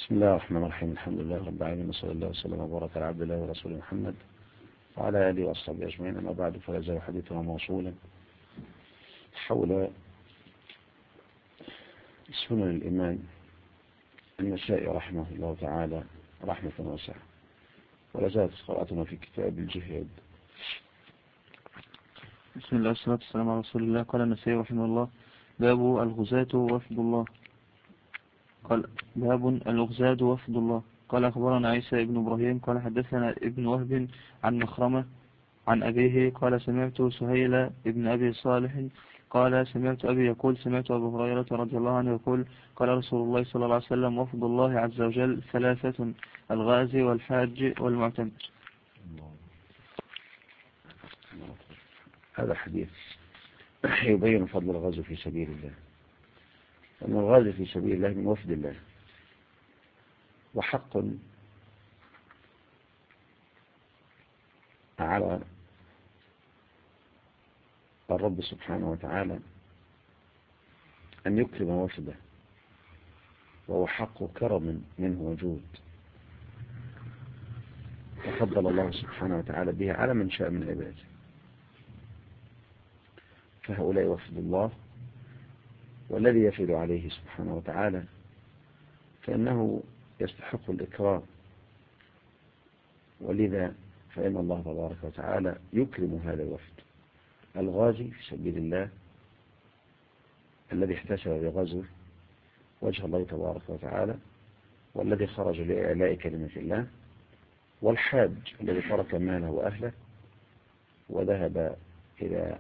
بسم الله الرحمن الرحيم. الحمد لله رب العالمين، وصلى الله وسلم وبارك على عبد الله ورسوله محمد وعلى آله وأصحابه أجمعين. أما بعد، فلا يزال حديثنا موصولا حول سنن الإمام النسائي رحمه الله تعالى رحمة واسعة، ولا زالت قراءتنا في كتاب الجهاد. بسم الله والصلاة والسلام على رسول الله. قال النسائي رحمه الله: باب الغزاة وفد الله. قال: باب الغزاة وفد الله. قال: أخبرنا عيسى بن إبراهيم قال حدثنا ابن وهب عن مخرمة عن أبيه قال: سمعت سهيل ابن أبي صالح قال: سمعت أبي يقول: سمعت أبو هريرة رضي الله عنه يقول: قال رسول الله صلى الله عليه وسلم: وفد الله عز وجل ثلاثة: الغازي والحاج والمعتمر. هذا حديث يبين فضل الغزو في سبيل الله، أن الغازي في سبيل الله من وفد الله، وحق على الرب سبحانه وتعالى أن يكرم وفده، وهو حق كرم منه وجود، وفضل الله سبحانه وتعالى به على من شاء من عباده. فهؤلاء وفد الله، والذي يفعل عليه سبحانه وتعالى فإنه يستحق الإكرام، ولذا فإن الله تبارك وتعالى يكرم هذا الوفد الغازي في سبيل الله، الذي احتسب بغزو وجه الله تبارك وتعالى، والذي خرج لإعلاء كلمة الله، والحاج الذي ترك ماله وأهله وذهب إلى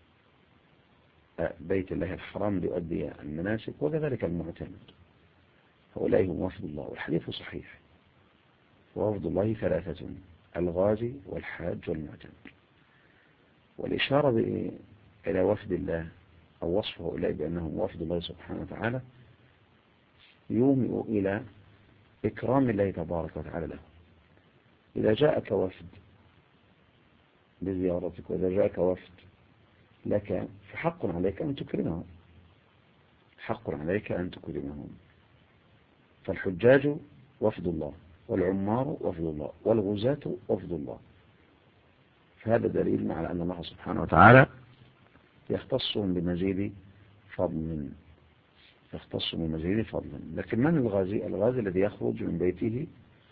بيت الله الحرام ليؤدي المناسك، وكذلك المعتمر. هؤلاء هم وفد الله، والحديث صحيح. ووفد الله ثلاثة: الغازي والحاج والمعتمر. والإشارة إلى وفد الله أو وصف هؤلاء بأنهم وفد الله سبحانه وتعالى يومئ إلى إكرام الله تبارك وتعالى له. إذا جاءك وفد بزيارتك، وإذا جاءك وفد لك، فحق عليك أن تكرمهم، حق عليك أن تكرمهم. فالحجاج وفد الله، والعمار وفد الله، والغزاة وفد الله. فهذا دليل على أن الله سبحانه وتعالى يختصهم بمزيد فضل، يختصهم بمزيد فضل. لكن من الغازي؟ الغازي الذي يخرج من بيته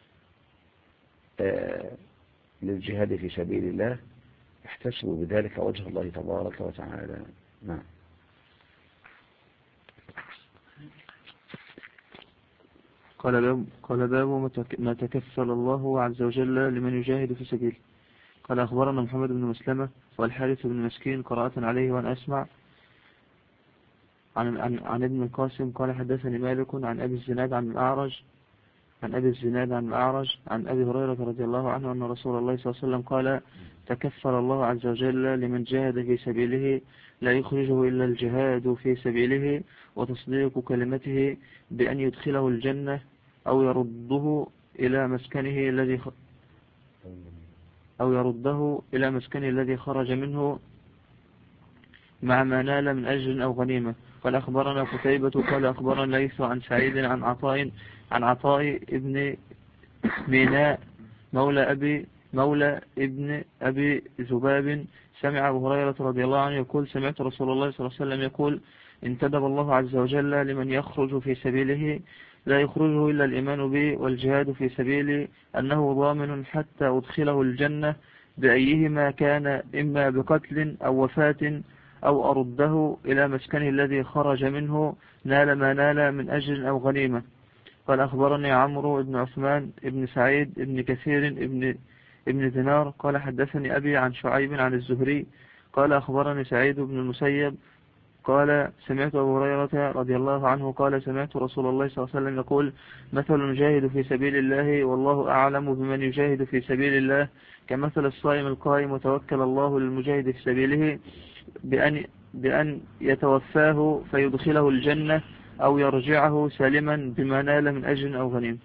للجهاد في سبيل الله، يحتسب بذلك وجه الله تبارك وتعالى. نعم. قال باب ما تكفل الله عز وجل لمن يجاهد في سبيله. قال: أخبرنا محمد بن مسلمة والحارث بن مسكين قراءة عليه وأن أسمع عن ابن القاسم قال: حدثني مالك عن أبي الزناد عن الأعرج عن أبي هريرة رضي الله عنه أن رسول الله صلى الله عليه وسلم قال: تكفل الله عز وجل لمن جاهد في سبيله لا يخرجه إلا الجهاد في سبيله وتصديق كلمته بأن يدخله الجنة أو يرده إلى مسكنه الذي خرج منه مع ما نال من أجر أو غنيمة. قال: أخبرنا قتيبة قال: أخبرنا ليث عن سعيد عن عطاء ابن ميناء مولى ابن أبي ذباب سمع أبو هريرة رضي الله عنه يقول: سمعت رسول الله صلى الله عليه وسلم يقول: انتدب الله عز وجل لمن يخرج في سبيله لا يخرجه إلا الإيمان به والجهاد في سبيله أنه ضامن حتى أدخله الجنة بأيهما كان، إما بقتل أو وفاة أو أرده إلى مسكنه الذي خرج منه نال ما نال من أجر أو غنيمة. قال: أخبرني عمرو بن عثمان بن سعيد بن كثير ابن دينار قال: حدثني أبي عن شعيب عن الزهري قال: أخبرني سعيد بن المسيب قال: سمعت أبو هريرة رضي الله عنه قال: سمعت رسول الله صلى الله عليه وسلم يقول: مثل المجاهد في سبيل الله والله أعلم بمن يجاهد في سبيل الله كمثل الصائم القائم وتوكل الله للمجاهد في سبيله بأن يتوفاه فيدخله الجنة أو يرجعه سالما بما نال من أجر أو غنيم.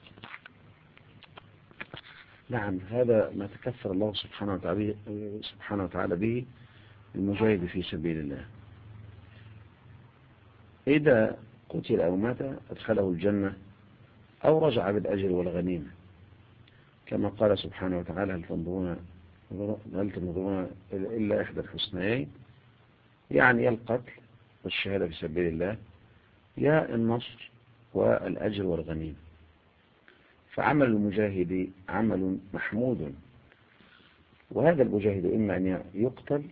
نعم، هذا ما تكفر الله سبحانه وتعالى به المجاهد في سبيل الله. إذا قتل أو مات أدخله الجنة أو رجع بالأجر والغنيمة، كما قال سبحانه وتعالى: هل تنظرون إلا إحدى الحسنيين، يعني يا القتل والشهادة في سبيل الله يا النصر والأجر والغنيمة. فعمل المجاهد عمل محمود، وهذا المجاهد إما أن يقتل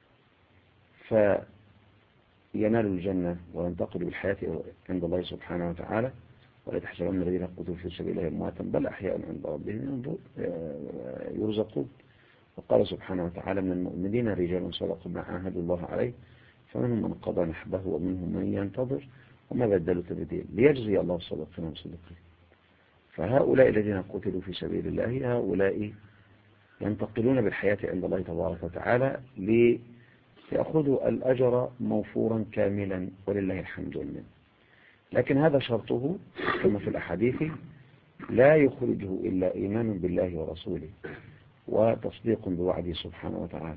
فينال الجنة وينتقل بالحياة عند الله سبحانه وتعالى، ولا تحسبن الذين قتلوا في سبيل الله أمواتا بل أحياء عند ربهم يرزقون. وقال سبحانه وتعالى: من المؤمنين رجال صدقوا ما عاهدوا الله عليه فمنهم من قضى نحبه ومنهم من ينتظر وما بدلوا تبديلا ليجزي الله الصادقين والصديقين. فهؤلاء الذين قتلوا في سبيل الله هؤلاء ينتقلون بالحياة عند الله تبارك وتعالى ليأخذوا الأجر موفورا كاملا ولله الحمد والمنة. لكن هذا شرطه كما في الأحاديث: لا يخرجه إلا إيمان بالله ورسوله وتصديق بوعده سبحانه وتعالى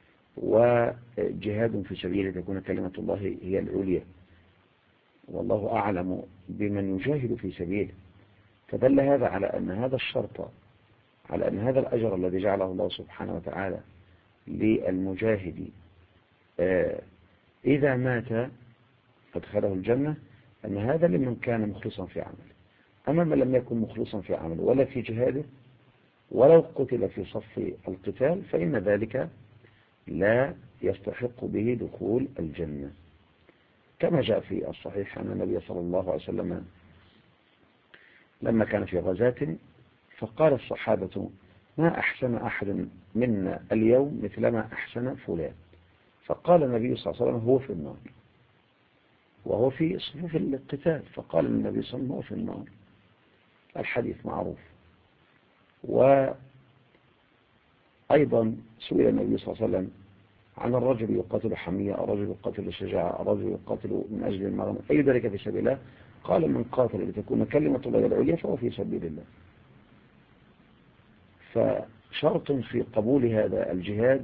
وجهاد في سبيله تكون كلمة الله هي العليا، والله أعلم بمن يجاهد في سبيله. فدل هذا على أن هذا الشرط، على أن هذا الأجر الذي جعله الله سبحانه وتعالى للمجاهد إذا مات أدخله الجنة، أن هذا لمن كان مخلصا في عمله. أما من لم يكن مخلصا في عمله ولا في جهاده ولو قتل في صف القتال فإن ذلك لا يستحق به دخول الجنة، كما جاء في الصحيح أن النبي صلى الله عليه وسلم لما كان في غزاة فقال الصحابة: ما أحسن أحد منا اليوم مثلما أحسن فلان. فقال النبي صلى الله عليه وسلم: هو في النار، وهو في صفوف القتال. فقال النبي صلى الله عليه وسلم: هو في النار. الحديث معروف. وأيضا سئل النبي صلى الله عليه وسلم عن الرجل يقاتل حمية، الرجل يقاتل شجاعة، الرجل يقاتل من أجل المغنم، أي ذلك في سبيل الله؟ قال: من قاتل لتكون كلمة الله العليا فهو في سبيل الله. فشرط في قبول هذا الجهاد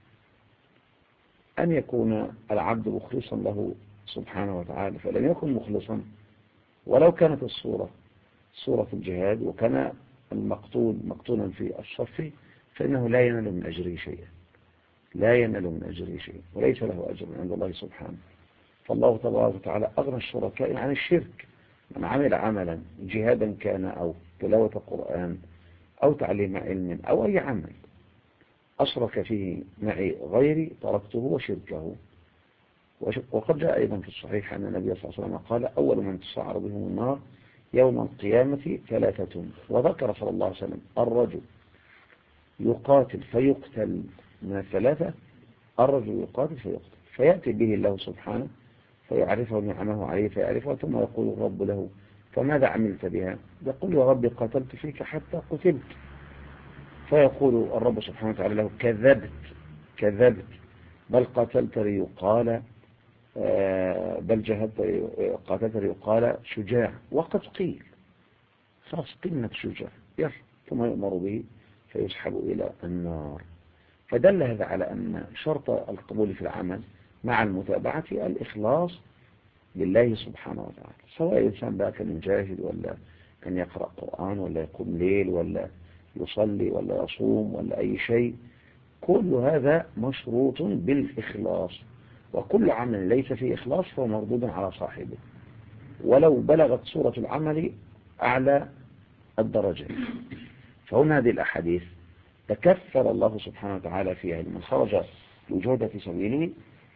أن يكون العبد مخلصا له سبحانه وتعالى، فلم يكن مخلصا ولو كانت الصورة صورة الجهاد وكان المقتول مقتولا في الصف فإنه لا ينال من أجره شيئا، لا ينال من أجره شيئا، وليس له أجر عند الله سبحانه. فالله تبارك وتعالى أغنى الشركاء عن الشرك. من عمل عملا جهادا كان أو تلاوة قرآن أو تعليم علم أو أي عمل أشرك فيه معي غيري تركته وشركه. وقد جاء أيضا في الصحيح أن النبي صلى الله عليه وسلم قال: أول من تسعر بهم النار يوم القيامة ثلاثة. وذكر صلى الله عليه وسلم: الرجل يقاتل فيقتل من الثلاثة، الرجل يقاتل فيقتل فيأتي به الله سبحانه فيعرفه نعمه عليه فيعرفه، ثم يقول الرب له: فماذا عملت بها؟ يقول: يا رب قتلت فيك حتى قتلت. فيقول الرب سبحانه وتعالى له: كذبت، بل قتلت ليقال بل جهدت قتلت ليقال شجاع، وقد قيل خلاص قيمة شجاع، ثم يؤمر به فيسحب إلى النار. فدل هذا على أن شرط القبول في العمل مع المتابعة الإخلاص لله سبحانه وتعالى، سواء الإنسان بقى كان يجاهد ولا كان يقرأ قرآن ولا يقوم ليل ولا يصلي ولا يصوم ولا أي شيء، كل هذا مشروط بالإخلاص، وكل عمل ليس فيه إخلاص فهو مردود على صاحبه ولو بلغت صورة العمل أعلى الدرجة. فهنا هذه الأحاديث تكفل الله سبحانه وتعالى فيها لمن خرج لجهد في سبيله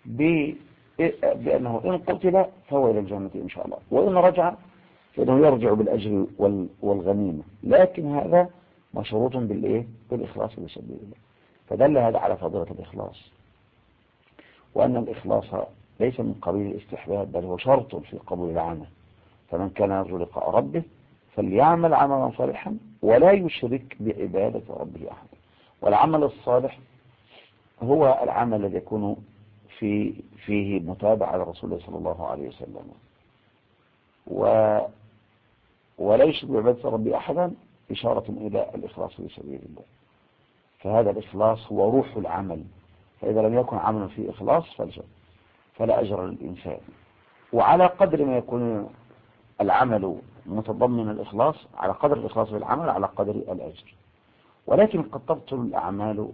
بأنه إن قتل فهو إلى الجنة إن شاء الله، وإن رجع فإنه يرجع بالأجر والغنيمة، لكن هذا مشروط بالإخلاص في سبيل الله. فدل هذا على فضيلة الإخلاص، وأن الإخلاص ليس من قبيل الاستحباب بل هو شرط في قبول العمل. فمن كان يرجو لقاء ربه فليعمل عملا صالحا ولا يشرك بعبادة ربه أحد. والعمل الصالح هو العمل الذي يكون فيه متابعة لرسول الله صلى الله عليه وسلم ولا يشرك بعبادة ربه أحدا، إشارة إلى الإخلاص في سبيل الله. فهذا الإخلاص هو روح العمل، فإذا لم يكن عملا فيه إخلاص فلا أجر للإنسان. وعلى قدر ما يكون العمل متضمن الإخلاص، على قدر الإخلاص بالعمل على قدر الأجر. ولكن قد تبطل الأعمال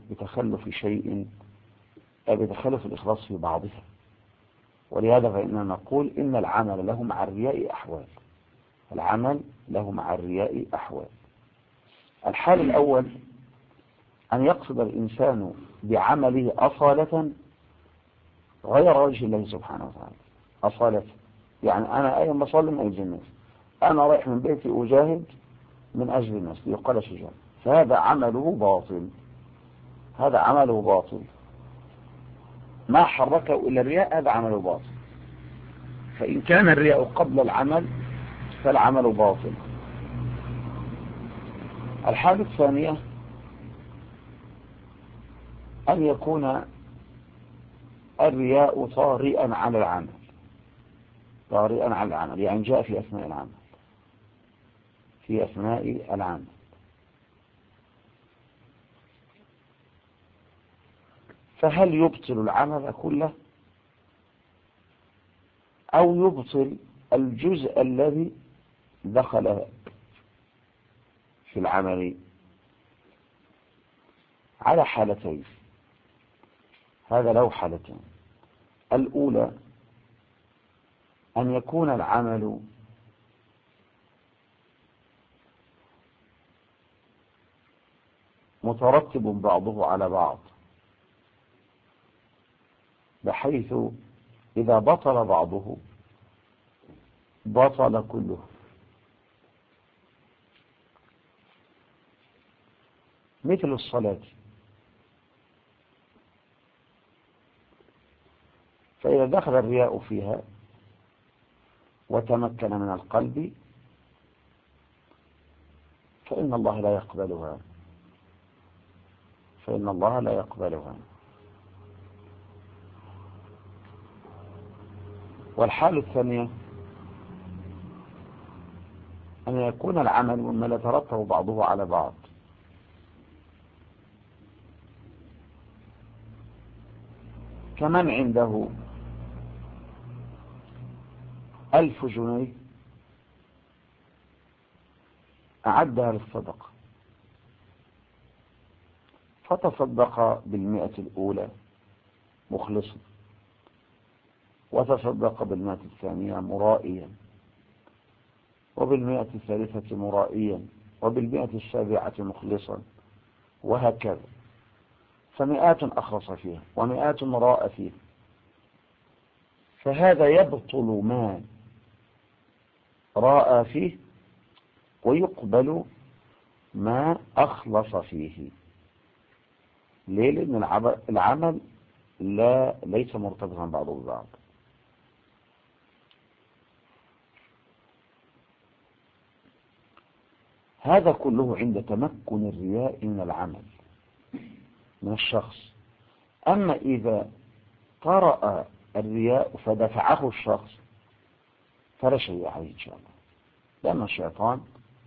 بتخلف الإخلاص في بعضها، ولهذا فإننا نقول إن العمل له مع الرياء أحوال. العمل له مع الرياء أحوال. الحال الأول أن يقصد الإنسان بعمله أصالة غير وجه الله سبحانه وتعالى. أصالة يعني أنا أيضا بصلي من أجل الناس، أنا رايح من بيتي أجاهد من أجل الناس ليقال شجاع، فهذا عمله باطل. هذا عمله باطل، ما حركه إلا الرياء، هذا عمله باطل. فإن كان الرياء قبل العمل فالعمل باطل. الحالة الثانية أن يكون الرياء طارئا على العمل، طارئا على العمل، يعني جاء في أثناء العمل، في أثناء العمل. فهل يبطل العمل كله أو يبطل الجزء الذي دخل في العمل؟ على حالتين، هذا له حالتين. الأولى أن يكون العمل مترتب بعضه على بعض، بحيث إذا بطل بعضه بطل كله. مثل الصلاة، فإذا دخل الرياء فيها وتمكن من القلب فإن الله لا يقبلها، فإن الله لا يقبلها. والحالة الثانية أن يكون العمل مما لا يترتب بعضه على بعض، كمن عنده 1000 جنيه أعدها للصدقة، فتصدق 100 الأولى مخلصا، وتصدق 100 الثانية مرائيا، 100 الثالثة مرائيا، 100 السابعة مخلصا، وهكذا. فمئات أخلص فيها ومئات راء فيها، فهذا يبطل ما راء فيه ويقبل ما أخلص فيه. ليه؟ لأن العمل ليس مرتبطا بعضه ببعض. هذا كله عند تمكن الرياء من العمل من الشخص. أما إذا طرأ الرياء فدفعه الشخص فلا شيء عليه إن شاء الله، لأن الشيطان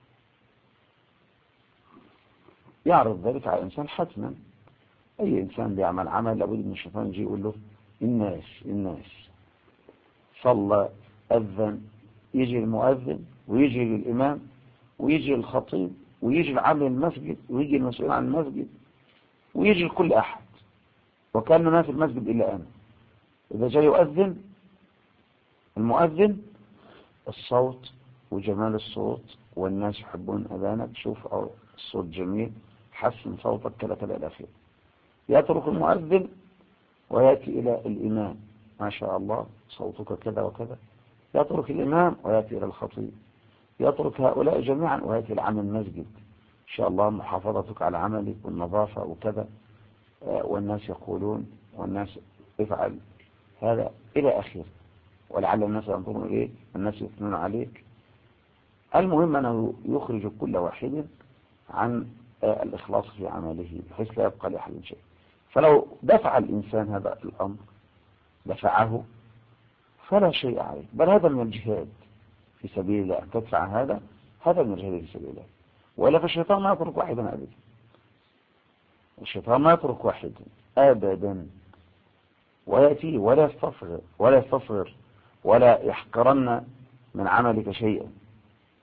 يعرض ذلك على الإنسان حتما. أي إنسان بيعمل عمل لابد من الشيطان يجي يقول له الناس صلى أذن، يجي المؤذن ويجي الإمام ويجي الخطيب ويجي العامل المسجد ويجي المسؤول عن المسجد ويجي لكل أحد، وكان ما في المسجد إلا أنا. إذا جاء يؤذن المؤذن الصوت وجمال الصوت والناس يحبون أذانك، شوف الصوت جميل، حسن صوتك كذا كذا إلى آخره. يترك المؤذن ويأتي إلى الإمام، ما شاء الله صوتك كذا وكذا. يترك الإمام ويأتي إلى الخطيب، يترك هؤلاء جميعا ويأتي إلى عمل المسجد، إن شاء الله محافظتك على عملك والنظافة وكذا، والناس يقولون والناس افعل هذا إلى آخره، ولعل الناس ينظرون إليه، الناس يثنون عليك. المهم أنه يخرج كل واحد عن الإخلاص في عمله بحيث لا يبقى لأحد شيء. فلو دفع الإنسان هذا الأمر دفعه فلا شيء عليه، بل هذا من الجهاد في سبيل الله. أن تدفع هذا من الجهاد في سبيل الله. وإلا فالشيطان ما يترك واحدا أبدا، الشيطان ما يترك واحدا أبدا، ويأتي ولا يستصغر ولا يحقرن من عملك شيئا.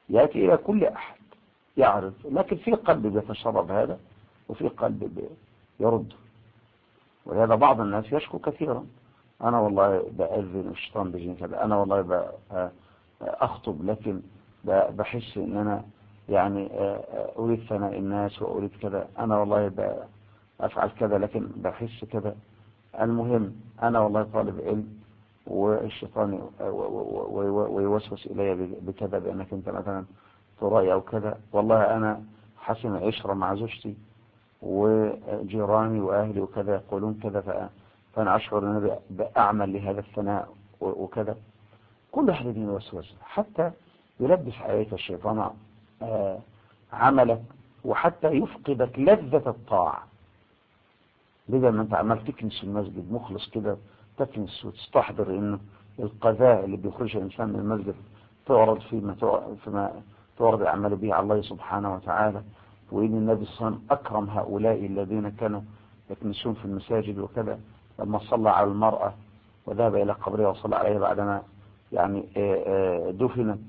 يأتي إلى كل أحد يعرف، لكن في قلب بيتشرب هذا وفي قلب يرد. ولهذا بعض الناس يشكو كثيرا، أنا والله بأذن الشيطان بيجيني كذا، أنا والله أخطب لكن بحس إن أنا يعني أريد ثناء الناس وأريد كذا، أنا والله أفعل كذا لكن بحس كذا. المهم أنا والله طالب علم والشيطان ويوسوس إلي بكذا، بأنك أنت مثلا ترأي أو كذا، والله أنا حسن عشرة مع زوجتي وجيراني وأهلي وكذا يقولون كذا، فأنا أشعر أن أنا بأعمل لهذا الثناء وكذا. كل أحد يوسوس حتى يلبس عليك الشيطان عملك، وحتى يفقدك لذة الطاعة. بدل ما أنت عمال تكنس المسجد مخلص كده، تكنس وتستحضر إنه القذاء اللي بيخرج الإنسان من المسجد تعرض فيما تعرض الأعمال به على الله سبحانه وتعالى، وإن النبي صلى الله عليه وسلم أكرم هؤلاء الذين كانوا يكنسون في المساجد وكذا، لما صلى على المرأة وذهب إلى قبرها وصلى عليها بعدما يعني دفنت،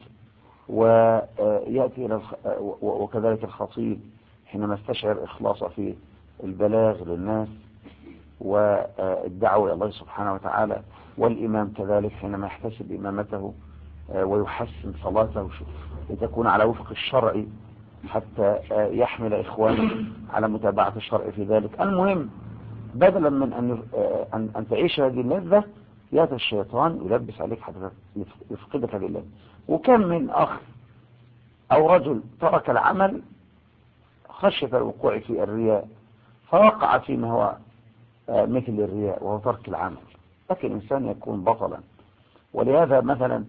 ويأتي إلى وكذلك الخطيب حينما استشعر إخلاصه في البلاغ للناس والدعوة إلى الله سبحانه وتعالى، والإمام كذلك حينما يحتسب إمامته ويحسن صلاته لتكون على وفق الشرع حتى يحمل إخوانه على متابعة الشرع في ذلك. المهم بدلا من أن تعيش هذه اللذة، يأتي الشيطان يلبس عليك حتى يفقدك هذه اللذة. وكم من أخ أو رجل ترك العمل خشية الوقوع في الرياء فوقع فيما هو مثل الرياء وهو ترك العمل، لكن الإنسان يكون بطلا. ولهذا مثلا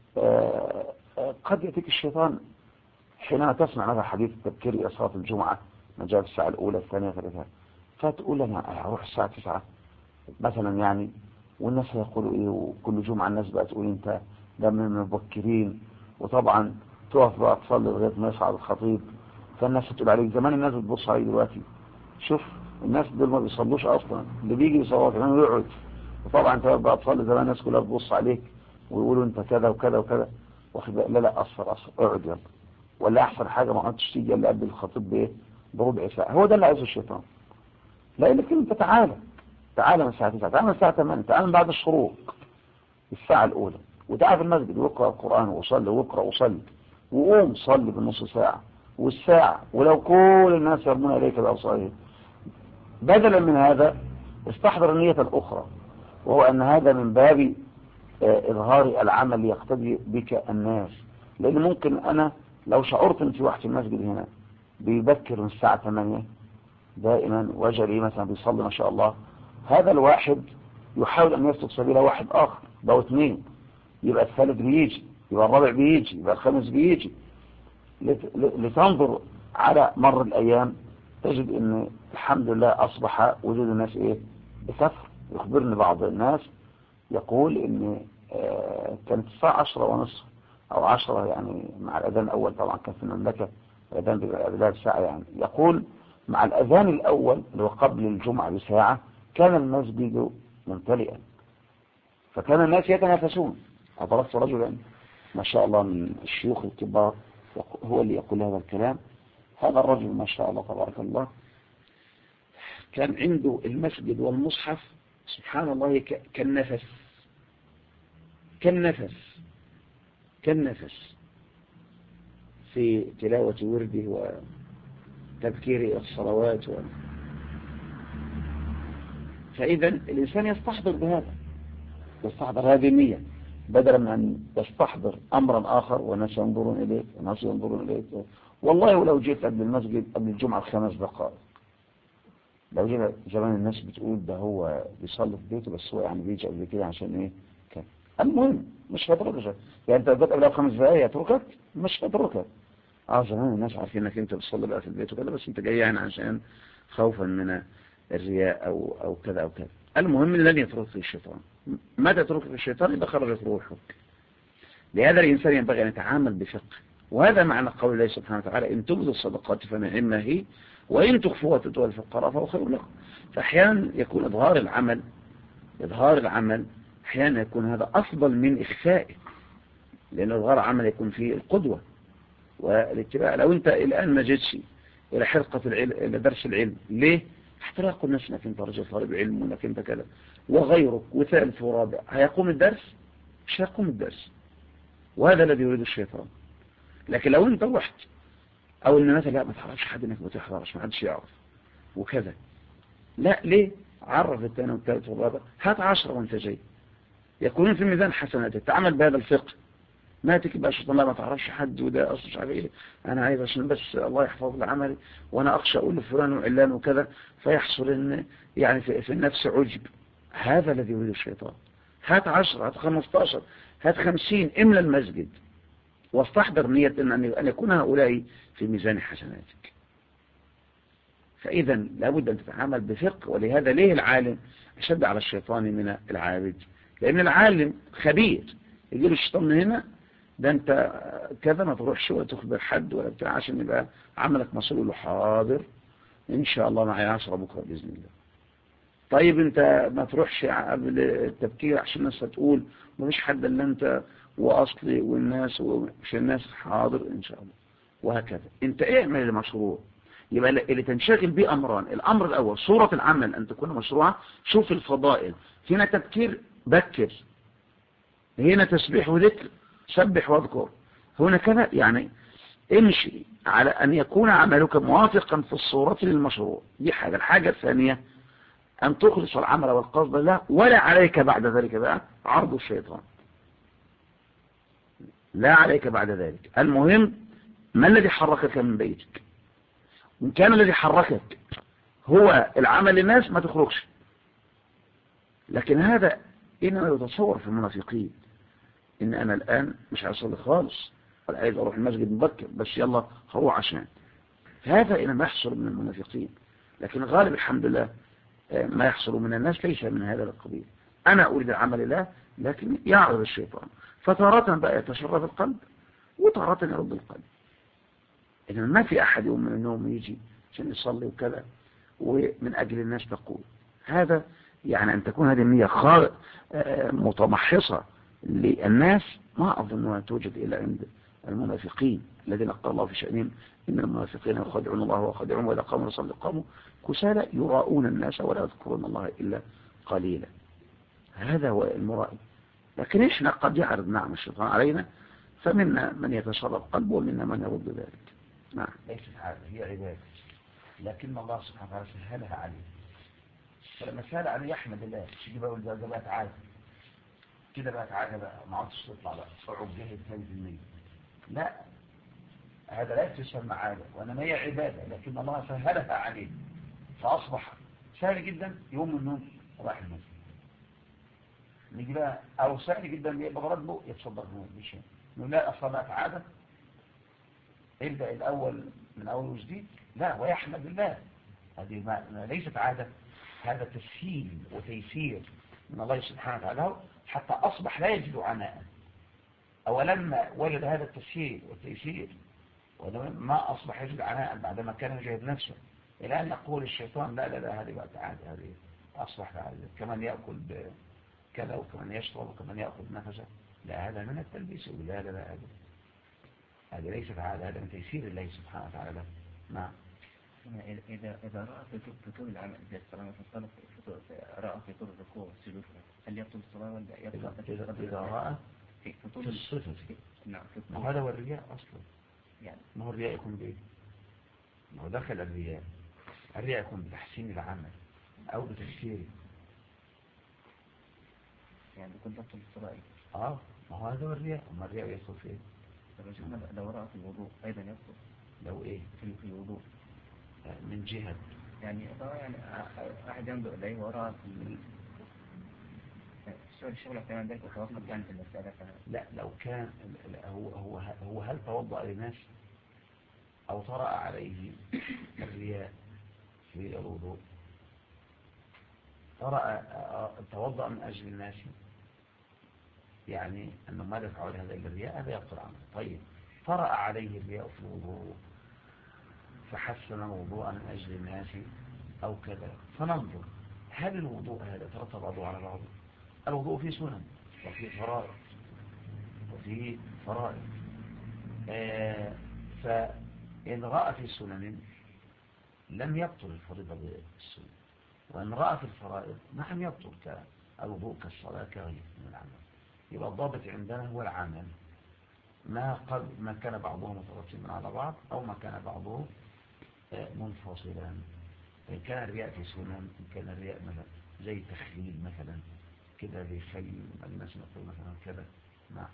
قد يأتيك الشيطان حينما تسمع مثلا حديث التبكير إلى صلاة الجمعة ما جاء في الساعة الأولى الثانية ثلاثة، فتقول أنا أروح الساعة 9 مثلا يعني، والناس يقولوا إيه، وكل جمعة الناس بقى تقول أنت ده من المبكرين، وطبعا تقف بقى تصلي لغاية ما يصعد الخطيب، فالناس تقول عليك. زمان الناس بتبص عليك دلوقتي، شوف الناس دول ما بيصلوش أصلا، اللي بيجي يصور كمان ويقعد، وطبعا انت بقى تصلي زمان الناس كلها تبص عليك ويقولوا انت كذا وكذا وكذا، واخد بالك؟ لا أصفر اقعد يلا، ولا أحسن حاجة ما قعدتش تيجي الا قبل الخطيب بإيه، بربع ساعة. هو ده اللي عايزه الشيطان. لأنك انت تعالى من الساعة 9، تعالى من الساعة 8، تعالى من بعد الشروق الساعة الأولى، وتعالى في المسجد واقرأ القرآن وصلي واقرأ وصلي، وقوم صلي بالنص ساعة والساعة، ولو كل الناس يرمون إليك بأبصارهم. بدلا من هذا استحضر النية الأخرى، وهو أن هذا من باب إظهار العمل يقتدي بك الناس. لأن ممكن أنا لو شعرت أن في واحد في المسجد هنا بيبكر من الساعة 8 دائما، وجري مثلا بيصلي ما شاء الله، هذا الواحد يحاول أن يسلك سبيل واحد آخر، ده 2، يبقى الثالث بيجي، يبقى الرابع بيجي، يبقى الخامس بيجي، لتنظر على مر الأيام تجد أن الحمد لله أصبح وجود الناس إيه بكثر. يخبرني بعض الناس يقول أن كانت الساعة 10:30 أو 10 يعني مع الأذان الأول، طبعا كان في المملكة الأذان بيبقى بساعة يعني، يقول مع الأذان الأول اللي هو قبل الجمعة بساعة كان المسجد ممتلئا، فكان الناس يتنافسون. أضربت رجلا ما شاء الله من الشيوخ الكبار هو اللي يقول هذا الكلام. هذا الرجل ما شاء الله تبارك الله كان عنده المسجد والمصحف سبحان الله كالنفس في تلاوة ورده وتذكير الصلوات فإذا الإنسان يستحضر بهذا، يستحضر هذه النية، بدلا من أن يستحضر أمرا آخر والناس ينظرون إليك. والله ولو جيت قبل المسجد قبل الجمعة 5 دقائق، لو جيت زمان الناس بتقول ده هو بيصلي في بيته بس هو يعني بيجي قبل كده عشان إيه كان. المهم مش هتركك يعني، أنت جيت قبلها ب5 دقائق هتركك مش هتركك. زمان الناس عارفين إنك أنت بتصلي بقى في البيت وكذا، بس أنت جاي يعني عشان خوفا من الرياء أو كذا أو كذا. المهم لن يتركك الشيطان، متى تتركك الشيطان إذا خرجت روحك. لهذا الإنسان ينبغي أن يتعامل بفقه، وهذا معنى قول الله سبحانه وتعالى إن تبدوا الصدقات فنعما هي وإن تخفوها وتؤتوها الفقراء فهو خير لكم. فأحيانا يكون إظهار العمل أحيانا يكون هذا أفضل من إخفائه، لأن إظهار العمل يكون فيه القدوة، والاتباع. لو أنت الآن ما جيتش إلى حلقة العلم، إلى درس العلم، ليه؟ حتى لا يقول الناس انك انت رجل طالب علم وانك انت كذا، وغيرك وثالث ورابع هيقوم الدرس؟ مش هيقوم الدرس. وهذا الذي يريد الشيطان. لكن لو انت رحت، او ان مثلا لا ما تعرفش حد انك ما تحضرش، ما حدش يعرف وكذا، لا ليه؟ عرف الثاني والثالث والرابع، هات 10 وانت جاي يكونون في ميزان حسناتك، تعمل بهذا الفقه. ما تكبر الشيطان لا ما تعرفش حد وده اصلا مش عارف ايه، انا عايز عشان بس الله يحفظ لي عملي، وانا اخشى اقول لفلان وعلان وكذا، فيحصل ان يعني في النفس عجب. هذا الذي يريد الشيطان. هات 10، هات 15، هات 50، املى المسجد واستحضر نية ان يكون هؤلاء في ميزان حسناتك. فاذا لابد ان تتعامل بفقه. ولهذا ليه العالم اشد على الشيطان من العابد؟ لان العالم خبير، يجي له الشيطان من هنا، ده انت كذا ما تروحش ولا تخبر حد ولا بتاع عشان يبقى عملك مسؤول له حاضر ان شاء الله معايا 10 بكره باذن الله. طيب انت ما تروحش قبل التبكير عشان الناس هتقول مفيش حد الا انت واصلي والناس ومش الناس، حاضر ان شاء الله. وهكذا انت اعمل المشروع. يبقى اللي تنشغل به امران. الامر الاول صورة العمل ان تكون مشروعة. شوف الفضائل، هنا تبكير بكر، هنا تسبيح وذكر سبح واذكر، هنا كذا. يعني امشي على أن يكون عملك موافقا في الصورة للمشروع. دي حاجة. الحاجة الثانية أن تخلص العمل والقصد له، ولا عليك بعد ذلك بقى عرض الشيطان. لا عليك بعد ذلك. المهم ما الذي حركك من بيتك؟ وإن كان الذي حركك هو العمل للناس ما تخرجش. لكن هذا إنما يتصور في المنافقين، إن أنا الآن مش عايز أصلي خالص ولا عايز أروح المسجد مبكر، بس يلا هروح عشان. هذا إنما يحصل من المنافقين. لكن غالب الحمد لله ما يحصل من الناس ليس من هذا القبيل. أنا أريد العمل لله، لكن يعرض الشيطان، فتارة بقى يتشرف القلب وتارة يرد القلب. إنما ما في أحد يوم من النوم يجي عشان يصلي وكذا ومن أجل الناس تقول هذا. يعني أن تكون هذه النية متمحصة للناس، ما أظن أنها توجد إلا عند المنافقين الذين قال الله في شأنهم إن المنافقين يخادعون الله ويخادعون، وإذا قاموا يصلوا قاموا كسالى يراؤون الناس ولا يذكرون الله إلا قليلا. هذا هو المرائي. لكن إحنا قد يعرض نعم الشيطان علينا، فمنا من يتشرب قلبه ومنا من يرد ذلك. نعم. ليست عادة، هي عبادة، لكن الله سبحانه وتعالى سهلها عليه. فلما سهل عليه يحمد الله، شيء بقى يقول ده بقت عادة كده، بقت عادة بقى ما عادش تطلع بقى صعب جاهد 2%. لا، هذا لا يسمى عادة وإنما هي عبادة، لكن الله سهلها عليه فأصبح سهل جدا يوم من النوم راح المسجد. نيجي بقى أو سهل جدا يبقى برده يتصدق بشيء، نقول لا أصلا بقت عادة، ابدأ الأول من أول وجديد. لا، ويحمد الله. هذه ما ليست عادة، هذا تسهيل وتيسير من الله سبحانه وتعالى حتى أصبح لا يجد عناء. أولما وجد هذا التسهيل والتيسير ما أصبح يجد عناء بعدما كان يجهد نفسه، إلى أن يقول الشيطان لا لا لا هذه بقت عادة، هذه أصبح عادة، كمان يأكل كذا وكمان يشرب وكمان يأخذ نفسه. لا، هذا من التلبيس. لا لا لا، هذه ليست عادة، هذا من تيسير الله سبحانه وتعالى. نعم. إذا رأى في طول العمل زي الصلاة مثلا، رأى في طول الركوع والسجود، هل يبطل الصلاة ولا يبطل؟ إذا رأى في طول الصفة. نعم. هذا هو الرياء أصلا. يعني ما هو الرياء يكون بإيه؟ ما هو دخل الرياء. الرياء يكون بتحسين العمل أو بتفسيره. يعني يكون يبطل الصلاة. ما هو هذا هو الرياء. وما الرياء يدخل في إيه؟ طب لو رأى في الوضوء أيضا يبطل. لو إيه؟ في الوضوء من جهة يعني أحد ينظر إليه ورأى في الشغل كمان ذلك وتوقف كانت المسألة لا، لو كان هو هل توضأ للناس أو طرأ عليه الرياء في الوضوء؟ توضأ من أجل الناس، يعني أنه ما دفع على هذا الرياء، هذا يبطل عمله. طيب طرأ عليه الرياء في الوضوء فحسن الوضوء من أجل الناس أو كذا، فننظر هل الوضوء هذا ترتب بعضه على بعضه؟ الوضوء فيه سنن وفيه فرائض فإن رأى في سنن لم يبطل الفريضة بالسنن، وإن رأى في الفرائض نعم يبطل كالوضوء كالصلاة كغيره من العمل. يبقى الضابط عندنا هو العمل، ما كان بعضهم مترتبا على بعض أو ما كان بعضه منفصلا. إن كان الرياء في سنن، إن كان الرياء مثلا زي تخليل مثلا كده بيخلي الناس نقول مثلا كذا. نعم.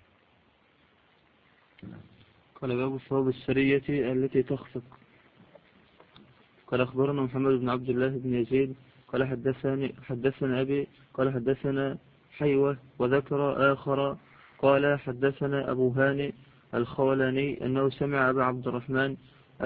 قال باب ثواب السرية التي تخفق. قال أخبرنا محمد بن عبد الله بن يزيد قال حدثنا أبي قال حدثنا حيوة وذكر آخر قال حدثنا أبو هاني الخولاني أنه سمع أبا عبد الرحمن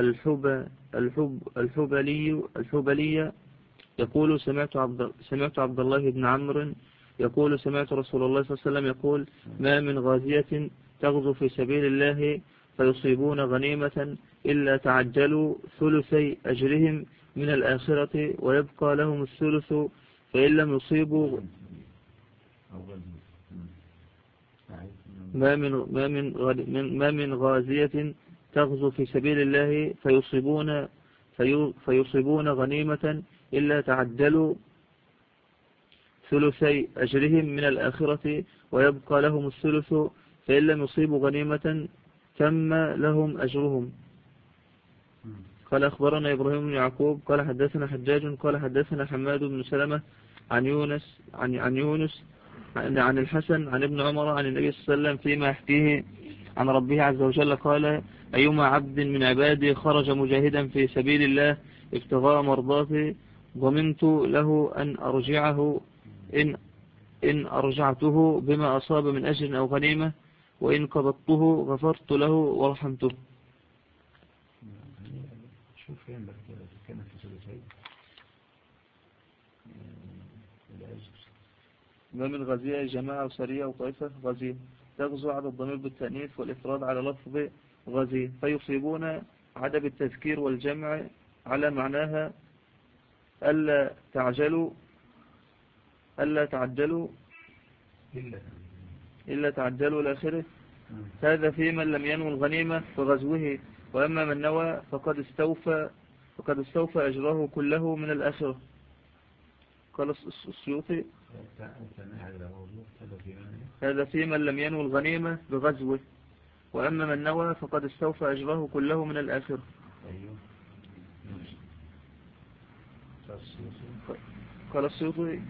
الحبلي يقول سمعت عبد الله بن عمرو يقول سمعت رسول الله صلى الله عليه وسلم يقول ما من غازية تغزو في سبيل الله فيصيبون غنيمة إلا تعجلوا ثلثي أجرهم من الآخرة ويبقى لهم الثلث فإن لم يصيبوا ما من غازية تغزو في سبيل الله فيصيبون غنيمة إلا تعجلوا ثلثي أجرهم من الآخرة ويبقى لهم الثلث فإن لم يصيبوا غنيمة تم لهم أجرهم. قال أخبرنا إبراهيم بن يعقوب قال حدثنا حجاج قال حدثنا حماد بن سلمة عن يونس عن الحسن عن ابن عمر عن النبي صلى الله عليه وسلم فيما يحكيه عن ربه عز وجل قال أيما عبد من عبادي خرج مجاهدا في سبيل الله ابتغاء مرضاتي ضمنت له أن أرجعه إن أرجعته بما أصاب من أجر أو غنيمة وإن قبضته غفرت له ورحمته. شوف فين بقى كانت في سلسلة ما من غزية جماعة وسرية وطائفة غزية تغزو على الضمير بالتأنيث والإفراد على لفظ غزية فيصيبون عدم التذكير والجمع على معناها ألا تعجلوا إلا تعجلوا الآخرة. هذا في من لم ينوي الغنيمة في غزوه، وأما من نوى فقد استوفى أجره كله من الآخرة. قال السيوطي هذا في من لم ينوي الغنيمة بغزوه، وأما من نوى فقد استوفى أجره كله من الآخرة. قال السيوطي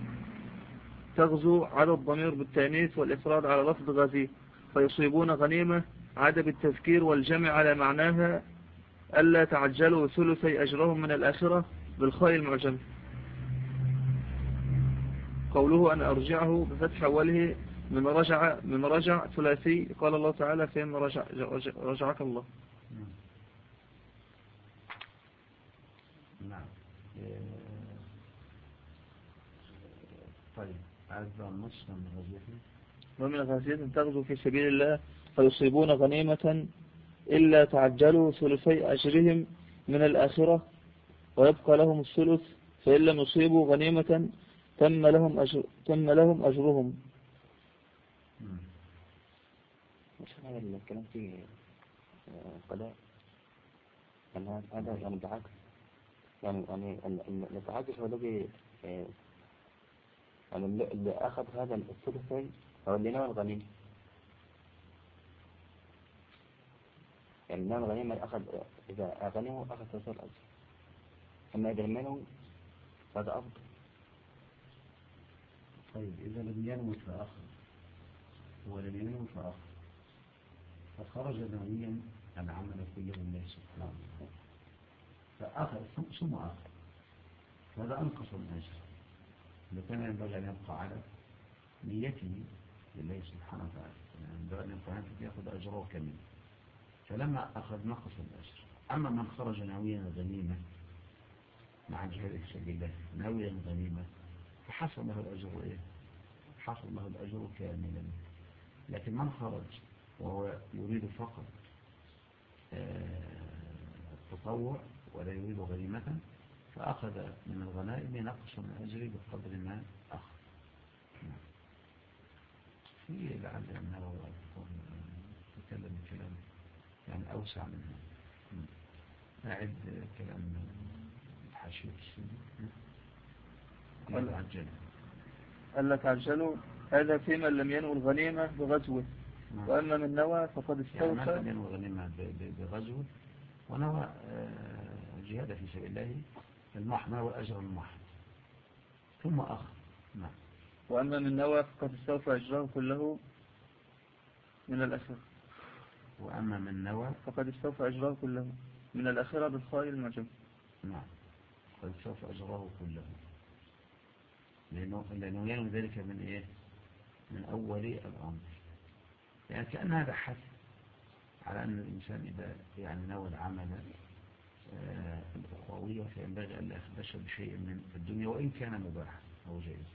تغزو على الضمير بالتأنيث والإفراد على لفظ غزي فيصيبون غنيمة عدم التذكير والجمع على معناها ألا تعجلوا ثلثي أجرهم من الآخرة بالخاء المعجم. قوله أن أرجعه بفتح أوله من رجع ثلاثي قال الله تعالى فإن رجعك الله. نعم. طيب هذا النص من غزيته ومن غزية تغزو في سبيل الله فيصيبون غنيمة إلا تعجلوا ثلثي أجرهم من الآخرة ويبقى لهم الثلث فإن لم يصيبوا غنيمة تم لهم أجرهم. مش هذا الكلام فيه قضاء هذا يعني بالعكس يعني التعاكس هو الذي يعني اللي أخذ هذا الثلثين هو اللي نوى الغنيمة، يعني نوى الغنيمة أخذ إذا غنمه أخذ ثلث الأجر، أما إذا لم ينوي هذا أفضل. طيب إذا لم ينوي فأخذ ولم ينوي فأخذ فخرج نويا العمل كله لله سبحانه فأخذ ثم أخذ هذا أنقص الأجر، لكن ينبغي أن يبقى على نيته لله سبحانه وتعالى، يعني ينبغي أن يبقى يأخذ أجره كاملا، فلما أخذ نقص الأجر. أما من خرج ناويا الغنيمة مع جهاد في سبيل الله ناويا الغنيمة فحصل له الأجر حصل له الأجر كاملا. لكن من خرج وهو يريد فقط التطوع ولا يريد غنيمة فأخذ من الغنائم نقص من أجره بقدر ما أخذ. في لعل أنه يتكلم الكلام يعني أوسع منها. أعد كلام حاشية السنة. قال لك عجلوا هذا في من لم ينوي الغنيمة بغزوه، وأما من نوى فقد استوفى. يعني من لم ينوي الغنيمة بغزوه ونوى جهاد في سبيل الله المحمى والأجر المحمى ثم أخذ. نعم. وأما من نوى فقد استوفى أجره كله من الآخرة. وأما من نوى فقد استوفى أجره كله من الآخرة بالخاء المعجم. نعم. قد استوفى أجره كله لأنه ينوي ذلك من إيه؟ من أول الأمر. يعني كأن هذا حث على أن الإنسان إذا يعني نوى العمل الأخروية فينبغي أن لا يخدش بشيء من الدنيا وإن كان مباحا أو جائز.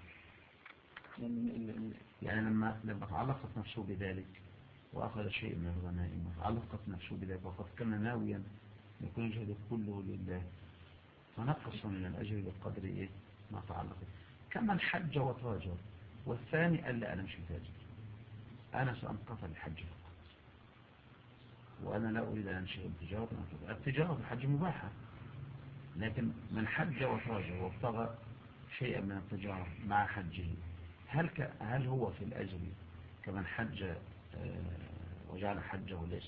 يعني لما تعلقت نفسه بذلك وأخذ شيء من الغنائم وتعلقت نفسه بذلك وقد كان ناويا يكون جهده كله لله فنقص من الأجر بقدر إيه ما تعلق. كمن حج وتاجر والثاني قال لا أنا مش متاجر، أنا سأنقطع الحج فقط وأنا لا أريد أن أنشغل بتجارة. التجارة في الحج مباحة، لكن من حج وتاجر وابتغى شيئا من التجارة مع حجه هل هو في الأجر كمن حج وجعل حجه ليس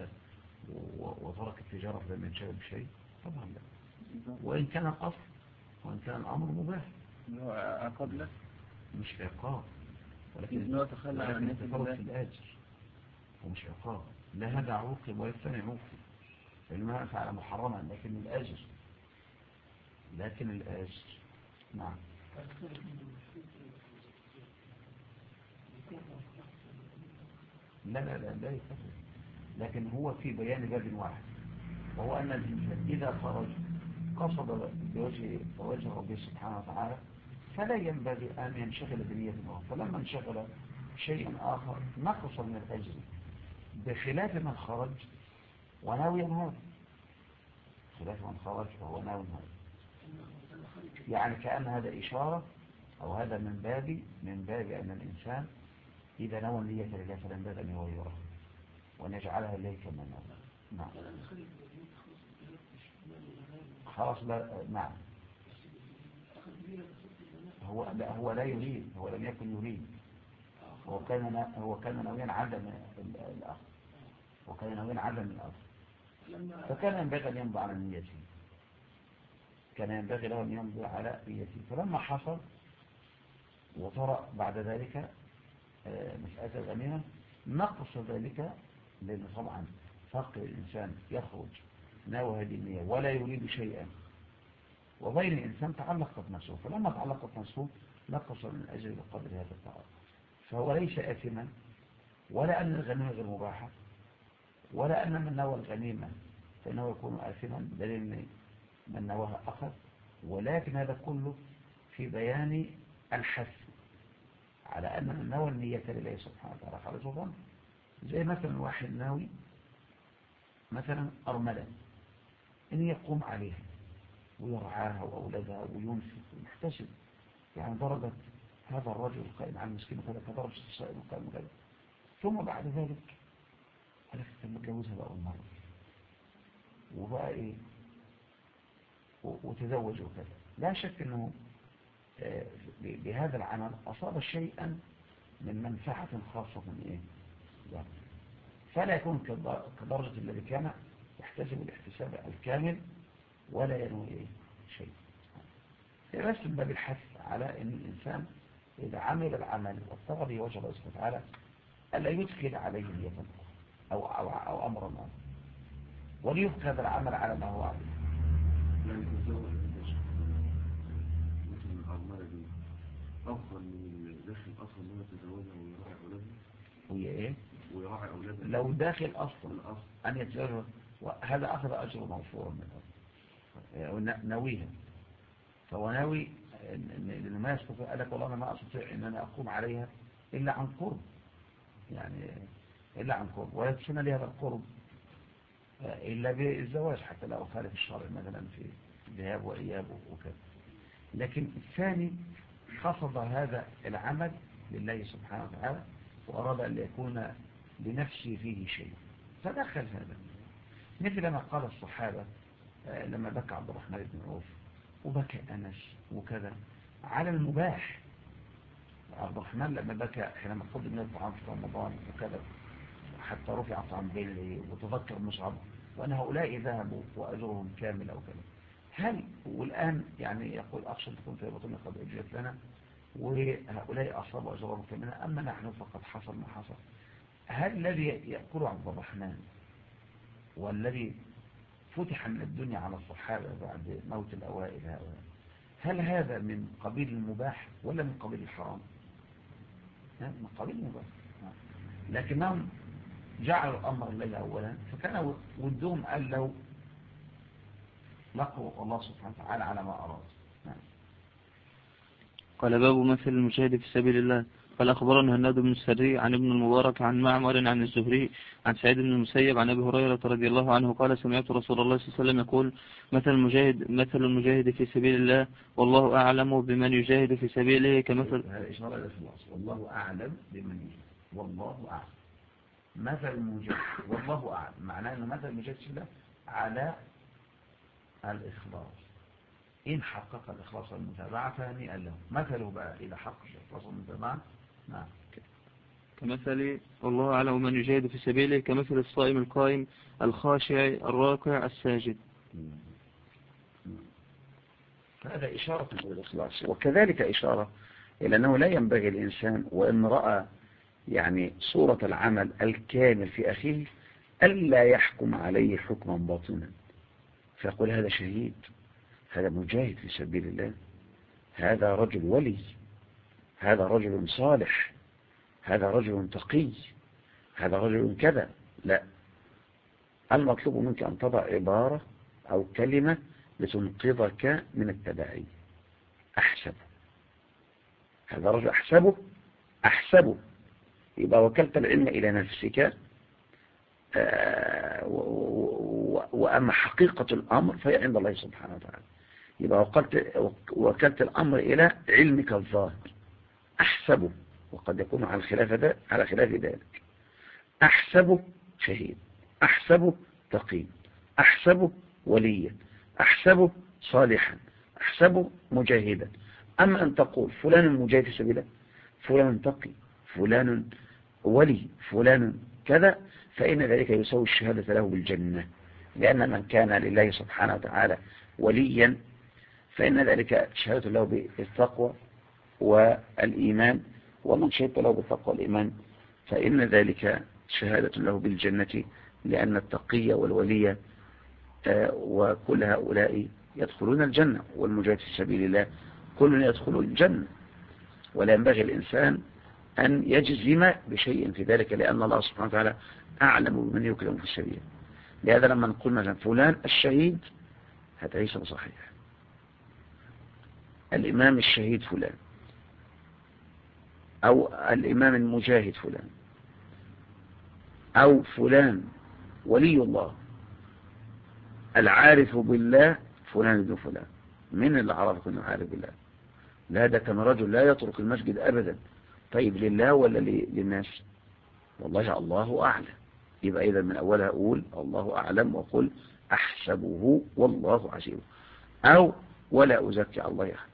وترك التجارة فلم ينشغل بشيء؟ طبعا لا. وإن كان الأصل وإن كان الأمر مباح عقاب له مش عقاب، ولكن إنه تخلى عن الناس في الأجر ومش عقاب. لا هذا عوقب ولا الثاني عوقب لأنه فعل محرما لكن الأجر نعم. لا يفرق، لكن هو في بيان باب واحد وهو أن الإنسان إذا خرج قصد بوجه ربه سبحانه وتعالى فلا ينبغي أن ينشغل بنية أخرى، فلما انشغل شيء آخر نقص من الأجر بخلاف من خرج وناوي هذا، خلاف من خرج وهو ناوي هذا. يعني كأن هذا إشارة أو هذا من باب أن الإنسان إذا نوى النية لله فلا ينبغي أن يغيرها وأن يجعلها لله كما نوى. نعم. خلاص لا. نعم. هو لا يريد، هو لم يكن يريد، هو كان ناويا عدم الأخذ فكان ينبغي أن يمضي على نيته، كان ينبغي له أن يمضي على نيته. فلما حصل وطرأ بعد ذلك مسألة الغنيمة نقص ذلك، لأن طبعا فرق الإنسان يخرج ناوي هذه النية ولا يريد شيئا وبين الإنسان تعلقت نفسه، فلما تعلقت نفسه نقص من الأجر بقدر هذا التعلق. فهو ليس آثما ولا أن الغنيمة غير مباحة ولا أن من نوى الغنيمة فإنه يكون آثما، دليل من نواها أخذ. ولكن هذا كله في بيان الحث على أن من نوى النية لله سبحانه وتعالى خالص وظن. زي مثلا واحد ناوي مثلا أرملة إن يقوم عليها ويرعاها وأولادها وينفق ويحتسب، يعني درجة هذا الرجل القائم على المسكين وكذا كدرجة الصائم القائم وكذا، ثم بعد ذلك قال لك متجوزها بقى أول مرة وبقى إيه وتزوج وكذا، لا شك أنه بهذا العمل أصاب شيئا من منفعة خاصة من إيه يعني. فلا يكون كدرجة الذي كان يحتسب الاحتساب الكامل ولا ينوي إيه شيء. بس من باب الحث على أن الإنسان إذا عمل العمل وابتغى به وجه الله سبحانه وتعالى ألا يدخل عليه نية أو أمرا ما، وليبقى هذا العمل على ما هو عليه. يعني تزوج مثل الأعمال دي أفضل من داخل أصلا ما يتزوجها ويراعي أولادها. وهي إيه؟ ويراعي أولادها لو داخل أصلا أن يتزوج هذا أخذ أجر موفورا من ناويها، فهو ناوي لأنه ما يستطيع، قال لك والله أنا ما أستطيع أن أنا أقوم عليها إلا عن قرب، يعني إلا عن قرب، ولا تسنى لي هذا القرب إلا بالزواج حتى لو خالف الشرع مثلا في ذهاب وإياب وكذا. لكن الثاني قصد هذا العمل لله سبحانه وتعالى وأراد أن يكون لنفسه فيه شيء، فدخل هذا مثل ما قال الصحابة لما بكى عبد الرحمن بن عوف وبكى أنس وكذا على المباح. عبد الرحمن لما بكى حينما قدم من الطعام في رمضان وكذا حتى رفع طعام بينه وتذكر مصعب وأن هؤلاء ذهبوا وأجرهم كامل أو كذا. هل والآن يعني يقول أخشى تكون في بطننا قد أجرت لنا وهؤلاء أصابوا أجرهم كاملة أما نحن فقد حصل ما حصل. هل الذي يأكل عبد الرحمن والذي فتح من الدنيا على الصحابة بعد موت الأوائل هؤلاء هل هذا من قبيل المباح ولا من قبيل الحرام؟ من قبيل المباح. لكنهم جعلوا الأمر لله أولا فكان ودهم قال لو لقوا الله سبحانه وتعالى على ما أراد. قال باب مثل المجاهد في سبيل الله. قال أخبرنا هناد بن السري عن ابن المبارك عن معمر عن الزهري عن سعيد بن المسيب عن أبي هريرة رضي الله عنه قال سمعت رسول الله صلى الله عليه وسلم يقول مثل المجاهد في سبيل الله والله أعلم بمن يجاهد في سبيله كمثل. هذا إشارة الإخلاص والله أعلم بمن يجاهد والله أعلم. مثل المجاهد والله أعلم معناه أنه مثل المجاهد في الله على الإخلاص إن حقق الإخلاص والمتابعة فهنيئا له. مثله بقى إذا حقق الإخلاص والمتابعة نعم كمثل والله أعلم من يجاهد في سبيله كمثل الصائم القائم الخاشع الراكع الساجد. هذا إشارة إلى الإخلاص وكذلك إشارة إلى أنه لا ينبغي الإنسان وإن رأى يعني صورة العمل الكامل في أخيه ألا يحكم عليه حكما باطنا فيقول هذا شهيد هذا مجاهد في سبيل الله هذا رجل ولي هذا رجل صالح هذا رجل تقي هذا رجل كذا. لا المطلوب منك أن تضع عبارة أو كلمة لتنقذك من التبعية. أحسب هذا رجل أحسبه يبقى وكلت العلم إلى نفسك وأما حقيقة الأمر فهي عند الله سبحانه وتعالى. يبقى وكلت الأمر إلى علمك الظاهر. أحسبه وقد يكون على خلاف ذلك. أحسبه شهيد أحسبه تقي أحسبه وليا أحسبه صالحا أحسبه مجاهدا. أما أن تقول فلان مجاهد في سبيله فلان تقي فلان ولي فلان كذا فإن ذلك يسوي الشهادة له بالجنة لأن من كان لله سبحانه وتعالى وليا فإن ذلك شهادة له بالتقوى والإيمان ومن شهد له بالتقوى والإيمان فإن ذلك شهادة له بالجنة لأن التقي والولي وكل هؤلاء يدخلون الجنة والمجاهد في سبيل الله كل يدخل الجنة. ولا ينبغي الإنسان أن يجزم بشيء في ذلك لأن الله سبحانه وتعالى أعلم بمن يكلم في السبيل. لهذا لما نقول مثلا فلان الشهيد هذا ليس صحيح. الإمام الشهيد فلان أو الإمام المجاهد فلان أو فلان ولي الله العارف بالله فلان ابن فلان. من اللي عرفك أنه عارف بالله؟ لا ده كان رجل لا يترك المسجد أبدا. طيب لله ولا للناس؟ والله الله أعلم. يبقى إذا من أولها أقول الله أعلم وقل أحسبه والله حسيبه أو ولا أزكي الله أحد.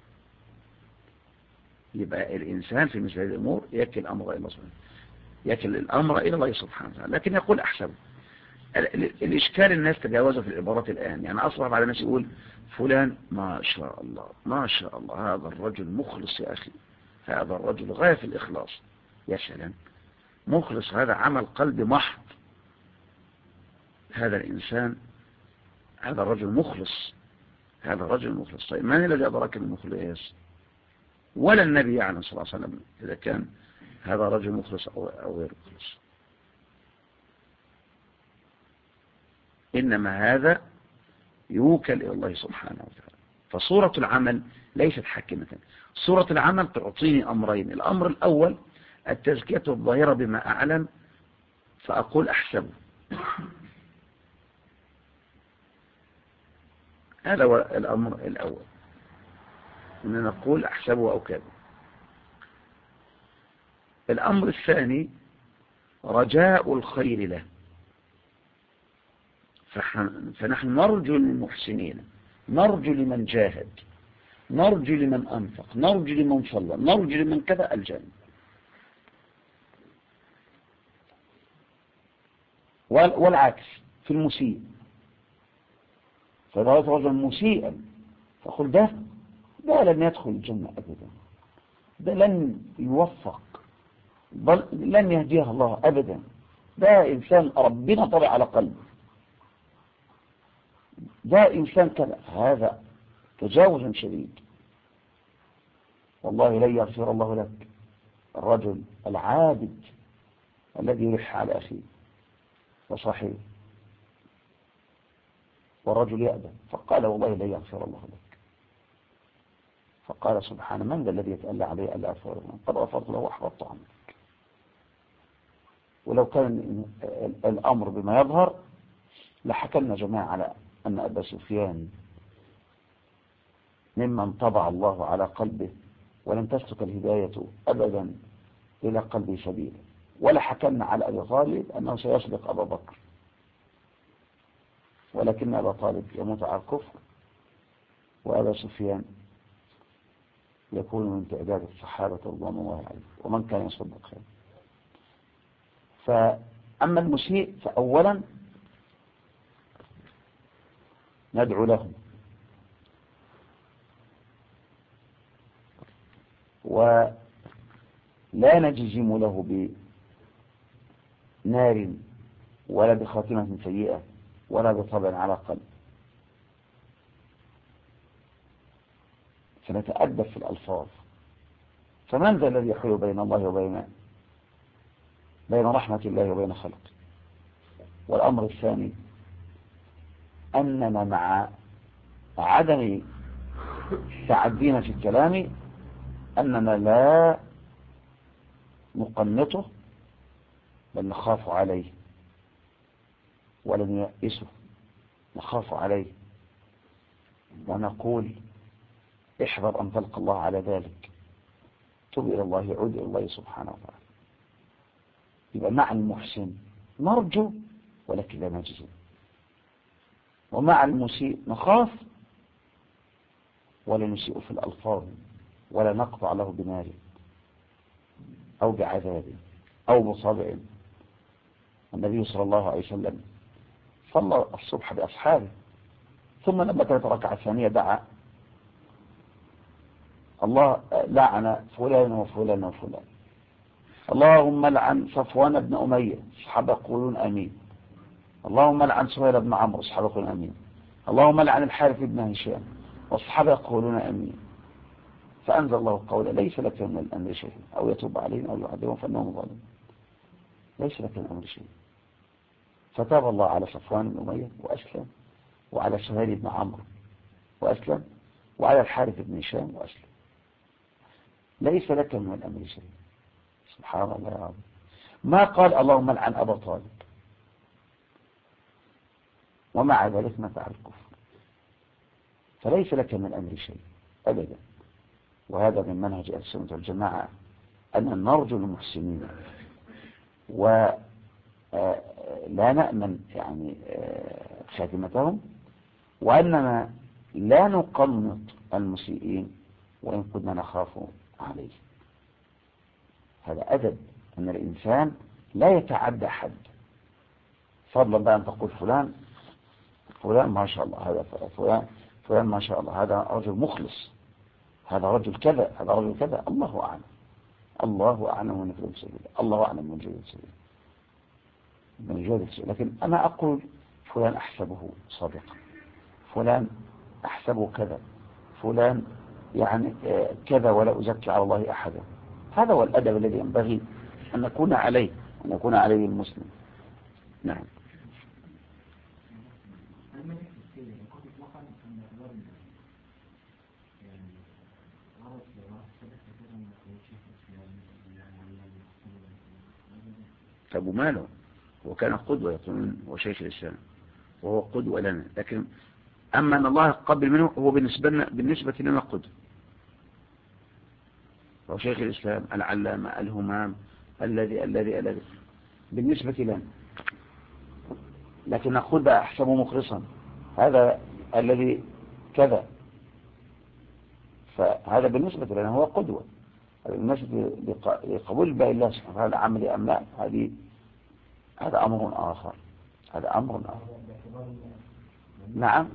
يبقى الإنسان في مثل هذه الأمور يكل الأمر إلى الله سبحانه يكل الأمر إلى الله سبحانه وتعالى لكن يقول أحسبه. الإشكال الناس تجاوزوا في العبارات الآن يعني أصبح بعد الناس يقول فلان ما شاء الله ما شاء الله هذا الرجل مخلص يا أخي هذا الرجل غاية في الإخلاص. يا سلام مخلص هذا عمل قلب محض. هذا الإنسان هذا الرجل مخلص هذا الرجل مخلص. طيب من الذي أدرك المخلص؟ ولا النبي يعني صلى الله عليه وسلم إذا كان هذا رجل مخلص أو غير مخلص. إنما هذا يوكل إلى الله سبحانه وتعالى. فصورة العمل ليست حاكمة. صورة العمل تعطيني أمرين. الأمر الأول التزكية الظاهرة بما أعلم فأقول أحسبه. هذا هو الأمر الأول أن نقول أحسبه أو كذا. الأمر الثاني رجاء الخير له فنحن نرجو للمحسنين، نرجو لمن جاهد، نرجو لمن أنفق، نرجو لمن صلى، نرجو لمن كذا الجنة. والعكس في المسيء، فإذا رأيت رجلا مسيئا فقل ده لن يدخل الجنة أبدا، ده لن يوفق، بل لن يهديه الله أبدا، ده إنسان ربنا طبع على قلبه، ده إنسان كذا. هذا تجاوز شديد، والله لن يغفر الله لك الرجل العابد الذي يلح على أخيه وصاحبه، والرجل يأبى فقال والله لن يغفر الله لك، فقال سبحان من ذا الذي يتألى عليه ألا أغفر له، قد غفرت له وأحبطت عنك. ولو كان الأمر بما يظهر لحكمنا جماعة على أن أبا سفيان ممن طبع الله على قلبه ولن تسلك الهداية أبدا إلى قلبه سبيلا، ولا حكمنا على أبي طالب أنه سيسبق أبا بكر، ولكن أبا طالب يموت على الكفر، وأبا سفيان يكون من تعداد الصحابة رضوان الله عليهم ومن كان يصدق خير. فأما المسيء فأولا ندعو له، ولا نجزم له بنار ولا بخاتمة سيئة ولا بطبع على قلب، فنتأدب في الألفاظ. فمن ذا الذي يحول بين الله بين رحمة الله وبين خلقه؟ والأمر الثاني أننا مع عدم تعدينا في الكلام أننا لا نقنطه بل نخاف عليه ولن يئسه، نخاف عليه ونقول احذر أن تلقى الله على ذلك، تب إلى الله، يعود إلى الله سبحانه وتعالى. يبقى مع المحسن نرجو ولكن لا نجزم، ومع المسيء نخاف ولا نسيء في الألفاظ ولا نقطع له بنار أو بعذاب أو بصابع. النبي صلى الله عليه وسلم صلى الصبح بأصحابه، ثم لما كانت ركعة ثانية دعا الله لعن فلان وفلان وفلان، اللهم لعن صفوان بن أمية، الصحابة يقولون أمين، اللهم لعن سهيل بن عمرو، الصحابة يقولون أمين، اللهم لعن الحارث بن هشام، والصحابة يقولون أمين. فأنزل الله قوله ليس لك من الأمر شيء أو يتوب عليهم أو يعذبهم فإنهم ظالمون، ليس لك من الأمر شيء. فتاب الله على صفوان بن أمية وأسلم، وعلى سهيل بن عمرو وأسلم، وعلى الحارث بن هشام وأسلم. ليس لك من الأمر شيء. سبحان الله العظيم. ما قال اللهم لعن أبا طالب، ومع ذلك مات على الكفر. فليس لك من الأمر شيء أبدا. وهذا من منهج أهل السنة والجماعة أن نرجو المحسنين ولا نأمن يعني خاتمتهم، وأننا لا نقنط المسيئين وإن كنا نخاف عليه. هذا أدب أن الإنسان لا يتعدى حد، فضلا بقى أن تقول فلان ما شاء الله، هذا فلان ما شاء الله، هذا رجل مخلص، هذا رجل كذا، هذا رجل كذا. الله أعلم، الله أعلم من في السبيل، الله أعلم من جهة السبيل، من جهة السبيل. لكن أنا أقول فلان أحسبه صادقا، فلان أحسبه كذا، فلان يعني كذا، ولا أزكي على الله أحدا. هذا هو الأدب الذي ينبغي أن نكون عليه المسلم. نعم. طب وماله؟ هو كان قدوة، يقولون هو شيخ الإسلام وهو قدوة لنا، لكن أما أن الله قبل منه هو بالنسبة لنا قدوة. هو شيخ الإسلام العلامة الهمام الذي بالنسبة لنا. لكن نقول بقى أحسبه مخلصا، هذا الذي كذا، فهذا بالنسبة لنا هو قدوة. بالنسبة لقبول باقي الله سبحانه وتعالى عملي أم لا، هذا أمر آخر، هذا أمر آخر. نعم،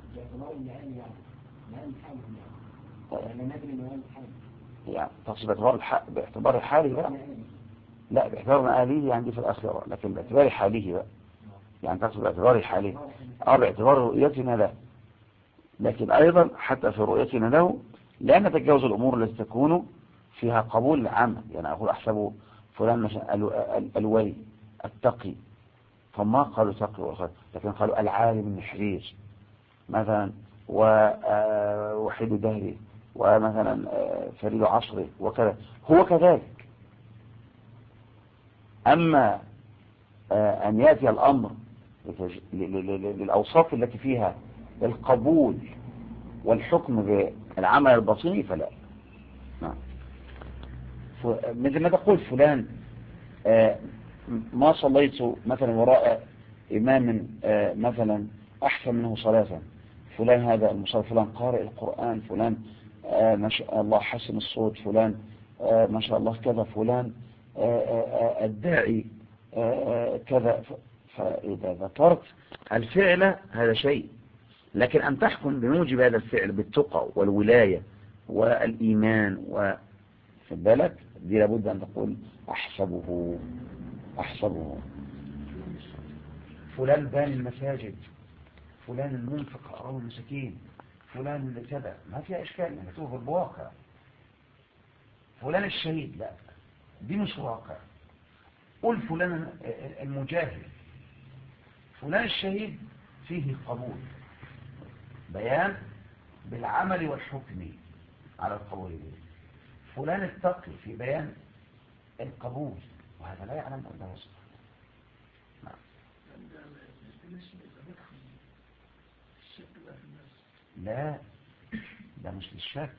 يعني تقصد باعتبار حاله بقى؟ لا، باعتبار مآليه عندي في الآخرة، لكن باعتبار حاله بقى، يعني تقصد باعتبار حاله، باعتبار رؤيتنا له، لكن أيضا حتى في رؤيتنا له لا نتجاوز الأمور التي تكون فيها قبول العمل. يعني أقول أحسب فلان مثلا الولي التقي، فما قالوا تقي وخير، لكن قالوا العالم النحرير مثلا، ووحيد دهري، ومثلا فريد عصري وكذا، هو كذلك. أما أن يأتي الأمر للأوصاف التي فيها القبول والحكم بالعمل الباطني فلا. مثل ما تقول فلان ما صليت مثلا وراء إمام مثلا أحسن منه صلاة، فلان هذا المصلي، فلان قارئ القرآن، فلان ما شاء الله حسن الصوت، فلان ما شاء الله كذا، فلان الداعي كذا. فإذا ذكرت الفعل هذا شيء، لكن أن تحكم بموجب هذا الفعل بالتقى والولاية والإيمان في بالك دي لابد أن تقول أحسبه فلان باني المساجد، فلان المنفق أو المساكين، فلان كذا، ما فيها إشكال لما توفر بواقع. فلان الشهيد، لا دي مش واقع. قل فلان المجاهد، فلان الشهيد فيه قبول، بيان بالعمل والحكم على القبول به. فلان التقي في بيان القبول، وهذا لا يعلم أنه يصبح. لا، ده مش للشك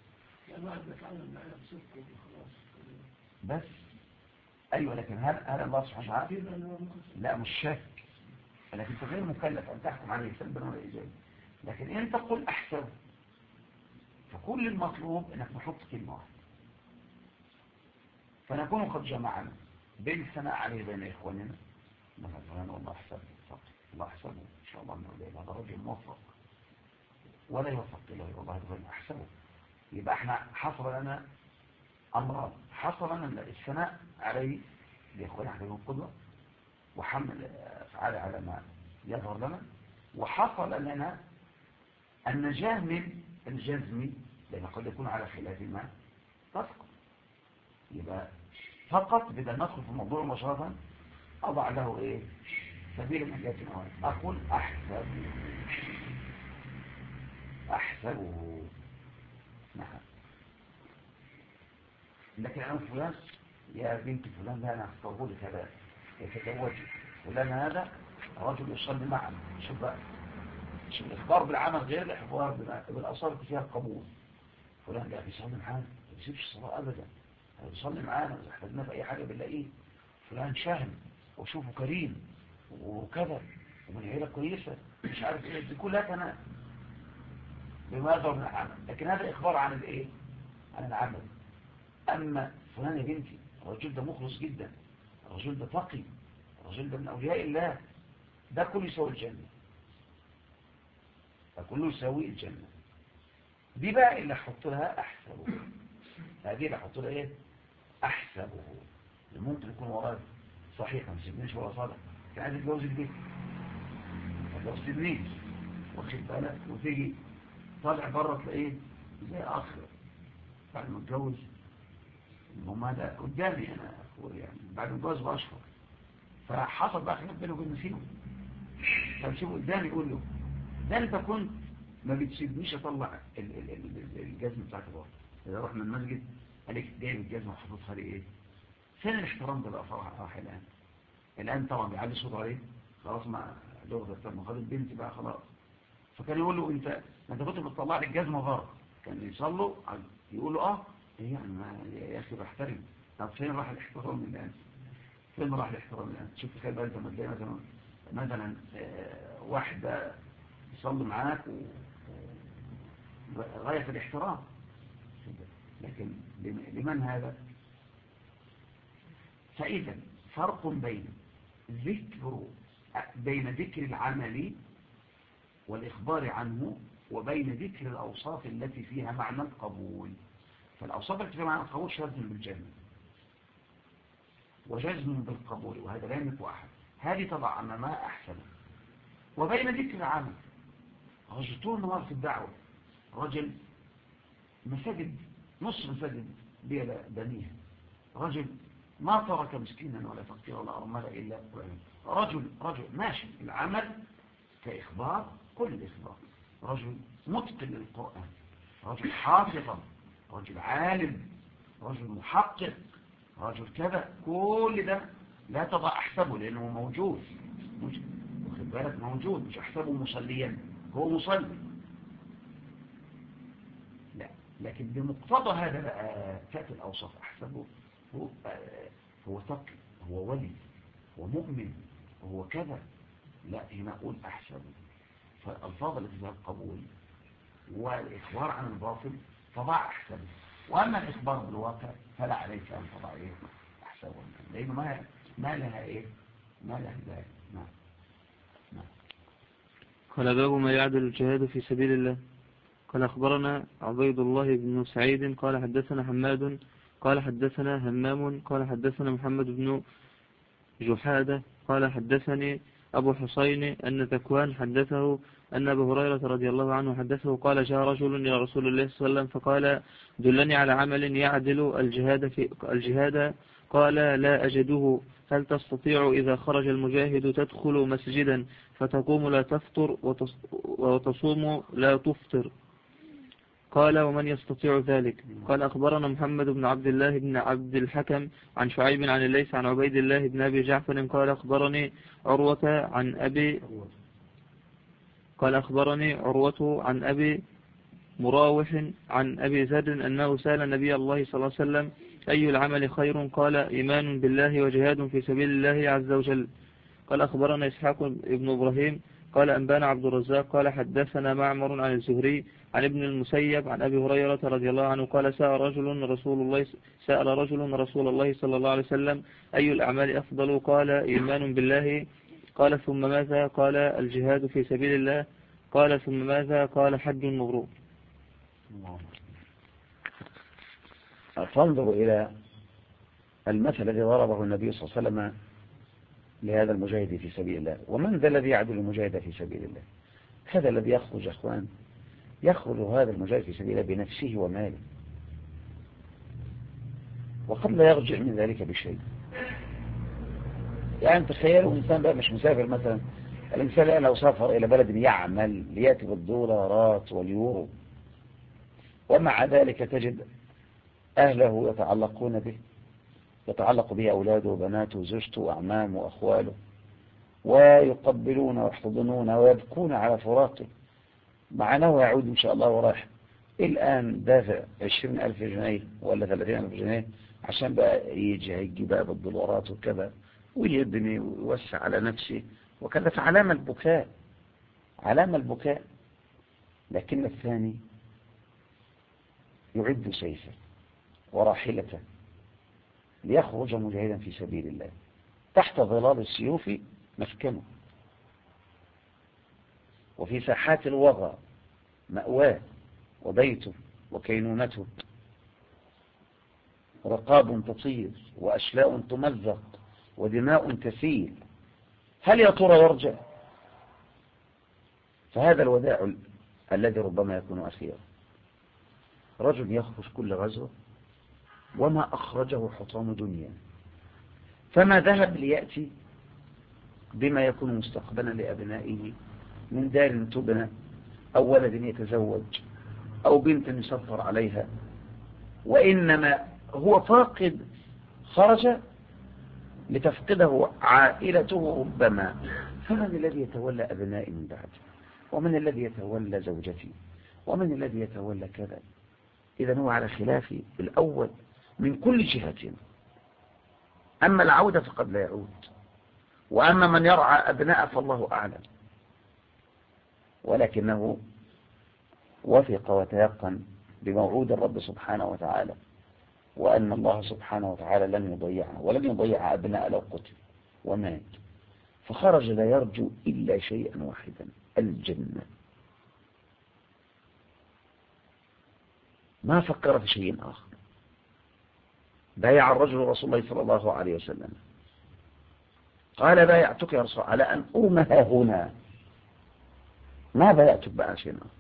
بس. أيوة، لكن هل الله سبحانه وتعالى؟ لا مش شك، لكن انت غير مكلف أن تحكم عليه سلبا ولا إيجابا. لكن أنت قل أحسن، فكل المطلوب أنك نحط كلمة واحدة، فنكون قد جمعنا بين الثناء عليه بين إخواننا، مثلا والله أحسن الله أحسنه إن شاء الله أنه هذا رجل موفق ولا يوفق إليه، والله هذا أحسنه. يبقى احنا حصل لنا أمراض، حصل لنا الثناء عليه لإخواننا عليه القدوة، وحمل أفعال على ما يظهر لنا، وحصل لنا النجاة من الجزم، لأن قد يكون على خلاف ما تسقط. يبقى فقط بدأ ندخل في الموضوع مباشرة، أضع له إيه سبيل النجاة الأول، أقول أحسبه. نعم. لكن أنا فلان يا بنت فلان، لا أنا أختاره لك يتزوج فلان، هذا رجل يصلي معنا. شوف بقى، شوف الإخبار بالعمل غير الإخبار بالأصابة فيها القبول. فلان لا بيصلي معنا، ما بيسيبش الصلاة أبدا، بيصلي معنا، إذا احتاجنا في أي حاجة بنلاقيه. فلان شهم وشوفه كريم وكذا، ومن عيلة كويسة، مش عارف إيه، دي كلها كمان بما يظهر من العمل. لكن هذا إخبار عن الإيه؟ عن العمل. أما فلان يا بنتي الرجل ده مخلص جدا، الرجل ده تقي، الرجل ده من أولياء الله، ده كله يساوي الجنة، ده كله يساوي الجنة. دي بقى اللي أحط لها أحسبه، هذه اللي أحط لها إيه؟ أحسبه. ممكن يكون وراء صحيح ما سيبنيش ولا صادق، كان عايز يتجوز البيت ما تسيبنيش، واخد بالك، وتيجي طالع بره تلاقيه زي آخر بعد ما اتجوز. هم هذا قدامي أنا يعني بعد ما اتجوز بأشهر، فحصل بقى خلاف بينه وبين نسيبه، فنسيبه قدامي يقول له ده انت كنت ما بتسيبنيش اطلع الجزمه بتاعتي بره. اذا رحنا المسجد عليك جايب الجزمه وحاططها لي ايه؟ فين الاحترام ده بقى؟ راح الان طبعا بيعلي صوته عليه، خلاص ما لغه ما خد البنت بقى خلاص. فكان يقول له انت كنت بتطلع لي الجزمه بره، كان يصلوا يقول له ايه يعني يا اخي بحترم. طب فين راح الاحترام الان؟ فين راح الاحترام الان؟ شوف تخيل بقى انت لما تلاقي مثلا مثلا واحدة يصلي معاك غاية في الاحترام، لكن لمن هذا؟ فإذا فرق بين ذكر العمل والإخبار عنه وبين ذكر الأوصاف التي فيها معنى القبول. فالأوصاف التي فيها معنى القبول شرط بالجزم وجزم بالقبول، وهذا لا يملك أحد، هذه طبعا ما أحسن. وبين ذكر العمل، رجل طول النهار في الدعوة، رجل مساجد نص مساجد بنيها، رجل ما ترك مسكينا ولا فقيرا ولا أرملا إلا رجل ماشي العمل كإخبار، كل الإخبار، رجل متقن للقرآن، رجل حافظا، رجل عالم، رجل محقق، رجل كذا، كل ده لا تضع أحسبه لأنه موجود، واخد بالك، موجود، مش أحسبه مصليا، هو مصلي، لا، لكن بمقتضى هذا تأتي الأوصاف، أحسبه هو تقي، هو ولي، هو مؤمن، هو كذا، لا، هنا أقول أحسبه. فالألفاظ التي فيها القبول والإخبار عن الباطل تضع أحسبه، وأما الإخبار بالواقع فلا عليك أن تضع أحسبه، لأنه ما لها ما لها ذلك. نعم. قال باب ما يعدل الجهاد في سبيل الله. قال أخبرنا عبيد الله بن سعيد قال حدثنا حماد قال حدثنا همام قال حدثنا محمد بن جحادة قال حدثني أبو حسين أن تكوان حدثه أن أبا هريرة رضي الله عنه حدثه قال جاء رجل إلى رسول الله صلى الله عليه وسلم فقال دلني على عمل يعدل الجهاد قال لا أجده. هل تستطيع إذا خرج المجاهد تدخل مسجدا فتقوم لا تفطر وتصوم لا تفطر؟ قال ومن يستطيع ذلك؟ قال أخبرنا محمد بن عبد الله بن عبد الحكم عن شعيب عن الليث عن عبيد الله بن أبي جعفر قال أخبرني عروة عن أبي مراوح عن أبي ذر أنه سأل النبي الله صلى الله عليه وسلم أي العمل خير؟ قال إيمان بالله وجهاد في سبيل الله عز وجل. قال أخبرنا إسحاق بن إبراهيم قال أنبانا عبد الرزاق قال حدثنا معمر عن الزهري عن ابن المسيب عن أبي هريرة رضي الله عنه قال سأل رجل رسول الله صلى الله عليه وسلم أي الأعمال أفضل؟ قال إيمان بالله. قال ثم ماذا؟ قال الجهاد في سبيل الله. قال ثم ماذا؟ قال حج مبرور. فانظروا إلى المثل الذي ضربه النبي صلى الله عليه وسلم لهذا المجاهد في سبيل الله. ومن ذا الذي يعدل المجاهد في سبيل الله؟ هذا الذي يخرج أخوان، يخرج هذا المجاهد في سبيل الله بنفسه وماله، وقد لا يرجع من ذلك بشيء. يعني تخيلوا إنسان بقى مش مسافر مثلا، الإنسان لو سافر إلى بلد يعمل ليأتي بالدولارات واليورو، ومع ذلك تجد أهله يتعلقون به، يتعلق به أولاده وبناته وزوجته وأعمامه وأخواله، ويقبلون ويحتضنون ويبكون على فراقه، مع أنه يعود إن شاء الله وراح. الآن دافع 20,000 جنيه ولا 30,000 جنيه عشان بقى يجي بقى بالدولارات وكذا، ويبني ويوسع على نفسه وكذا، فعلامة البكاء، علامة البكاء. لكن الثاني يعد سيفه وراحلته ليخرج مجاهدا في سبيل الله، تحت ظلال السيوف مسكنه، وفي ساحات الوغى مأواه وبيته وكينونته، رقاب تطير وأشلاء تمزق ودماء تسيل، هل يا ترى يرجع؟ فهذا الوداع الذي ربما يكون أخيرا. رجل يخرج كل غزوة وما أخرجه حطام دنيا، فما ذهب ليأتي بما يكون مستقبلا لأبنائه من دار تبنى أو ولد يتزوج أو بنت يسفر عليها، وإنما هو فاقد، خرج لتفقده عائلته ربما. فمن الذي يتولى أبنائي من بعد؟ ومن الذي يتولى زوجتي؟ ومن الذي يتولى كذا؟ إذا هو على خلاف الأول من كل جهة. أما العودة فقد لا يعود، وأما من يرعى أبناء فالله أعلم، ولكنه وثق وتيقن بموعود الرب سبحانه وتعالى، وأن الله سبحانه وتعالى لن يضيعه ولن يضيع أبناء لو قتل ومات، فخرج لا يرجو إلا شيئا واحدا، الجنة. ما فكر في شيء آخر. بايع الرجل رسول الله صلى الله عليه وسلم، قال بايعتك يا رسول على أن أرمها هنا، ما بايعتك بقى شيء آخر.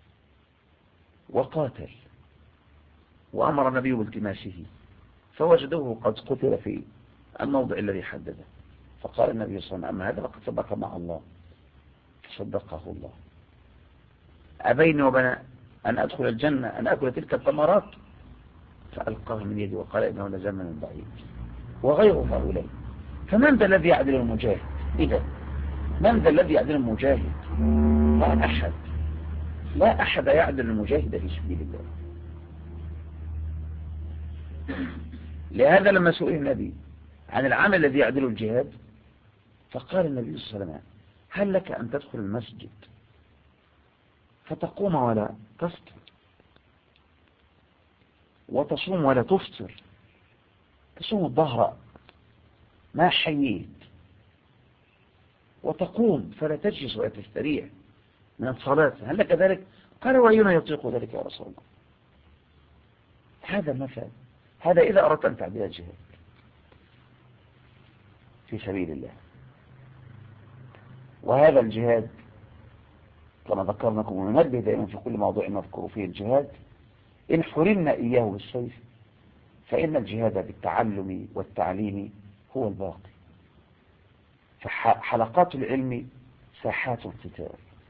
وقاتل، وأمر النبي بالتماسه فوجدوه قد قتل في الموضع الذي حدده، فقال النبي صلى الله عليه وسلم: أما هذا لقد صدق مع الله، فصدقه الله. أبيني وبين أن أدخل الجنة أن أكل تلك الثمرات، فألقاه من يدي وقال إنه لزمن بعيد وغيره هؤلاء. فمن ذا الذي يعدل المجاهد؟ إذا من ذا الذي يعدل المجاهد؟ لا أحد، لا أحد يعدل المجاهد في سبيل الله. لهذا لما سئل النبي عن العمل الذي يعدل الجهاد، فقال النبي صلى الله عليه وسلم: هل لك أن تدخل المسجد فتقوم ولا تفطر، وتصوم ولا تفطر، تصوم الظهر ما حييت، وتقوم فلا تجلس ولا تستريح من الصلاة، هل لك ذلك؟ قال: وأينا يطيق ذلك يا رسول الله؟ هذا المثل، هذا إذا أردت أن تعدل الجهاد في سبيل الله. وهذا الجهاد كما ذكرناكم وننبه دائما في كل موضوع نذكر فيه الجهاد، إن حرمنا إياه بالسيف فإن الجهاد بالتعلم والتعليم هو الباقي. فحلقات العلم ساحات القتال،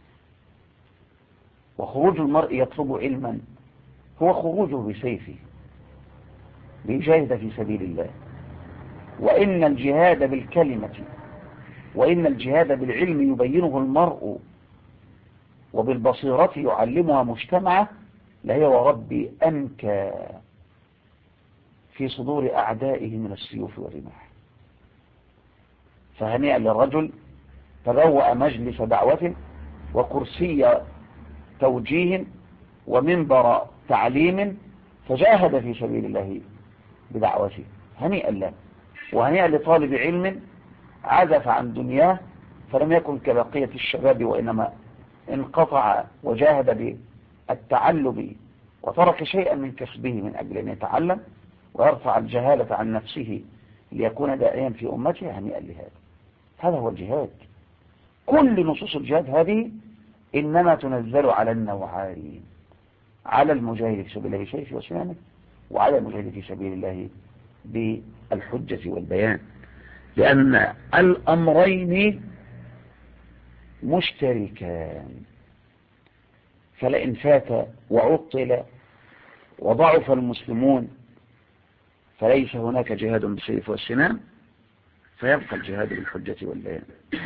وخروج المرء يطلب علما هو خروجه بسيفه ليجاهد في سبيل الله. وإن الجهاد بالكلمة وإن الجهاد بالعلم يبينه المرء وبالبصيرة يعلمها مجتمعه لهي وربي أنكى في صدور أعدائه من السيوف والرماح. فهنيئا للرجل تبوأ مجلس دعوة وكرسي توجيه ومنبر تعليم فجاهد في سبيل الله بدعوته، هنيئا له. وهنيئا لطالب علم عزف عن دنياه فلم يكن كبقية الشباب، وإنما انقطع وجاهد بالتعلم وترك شيئا من كسبه من أجل أن يتعلم ويرفع الجهالة عن نفسه ليكون داعيا في أمته، هنيئا لهذا. هذا هو الجهاد. كل نصوص الجهاد هذه إنما تنزل على النوعين: على المجاهد في سبيل الله بسيفه وسنانه، وعلى المجاهد في سبيل الله بالحجة والبيان، لأن الأمرين مشتركان. فلئن فات وعطل وضعف المسلمون فليس هناك جهاد بالسيف والسنان، فيبقى الجهاد بالحجة والبيان.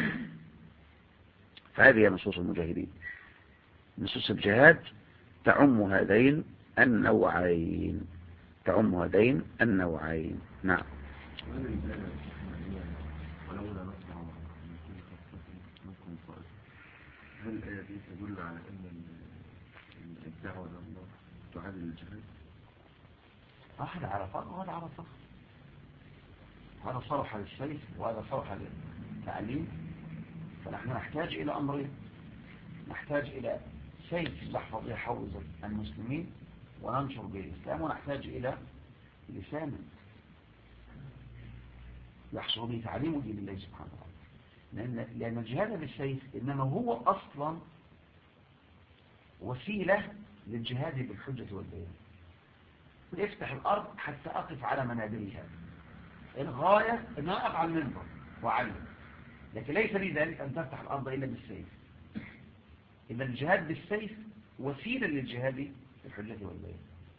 فهذه نصوص المجاهدين. نصوص الجهاد تعم هذين النوعين، تعم هذين النوعين. نعم. هل الآية دي تدل على أن الدعوة إلى الله تعادل الجهاد؟ هذا على فرق وهذا على فرق، هذا صرح للسيف وهذا صرح للتعليم. فنحن نحتاج إلى أمرين: نحتاج إلى سيف يحفظ يحوز المسلمين وننشر به الإسلام، ونحتاج إلى لسان يحصل به تعليم دين الله سبحانه وتعالى. لأن الجهاد بالسيف إنما هو أصلا وسيلة للجهاد بالحجة والبيان. افتح الأرض حتى أقف على منابرها، الغاية أن أقف على المنبر وأعلم، لكن ليس لي ذلك أن تفتح الأرض إلا بالسيف. إذا الجهاد بالسيف وسيلة للجهاد بالحجة والبيان.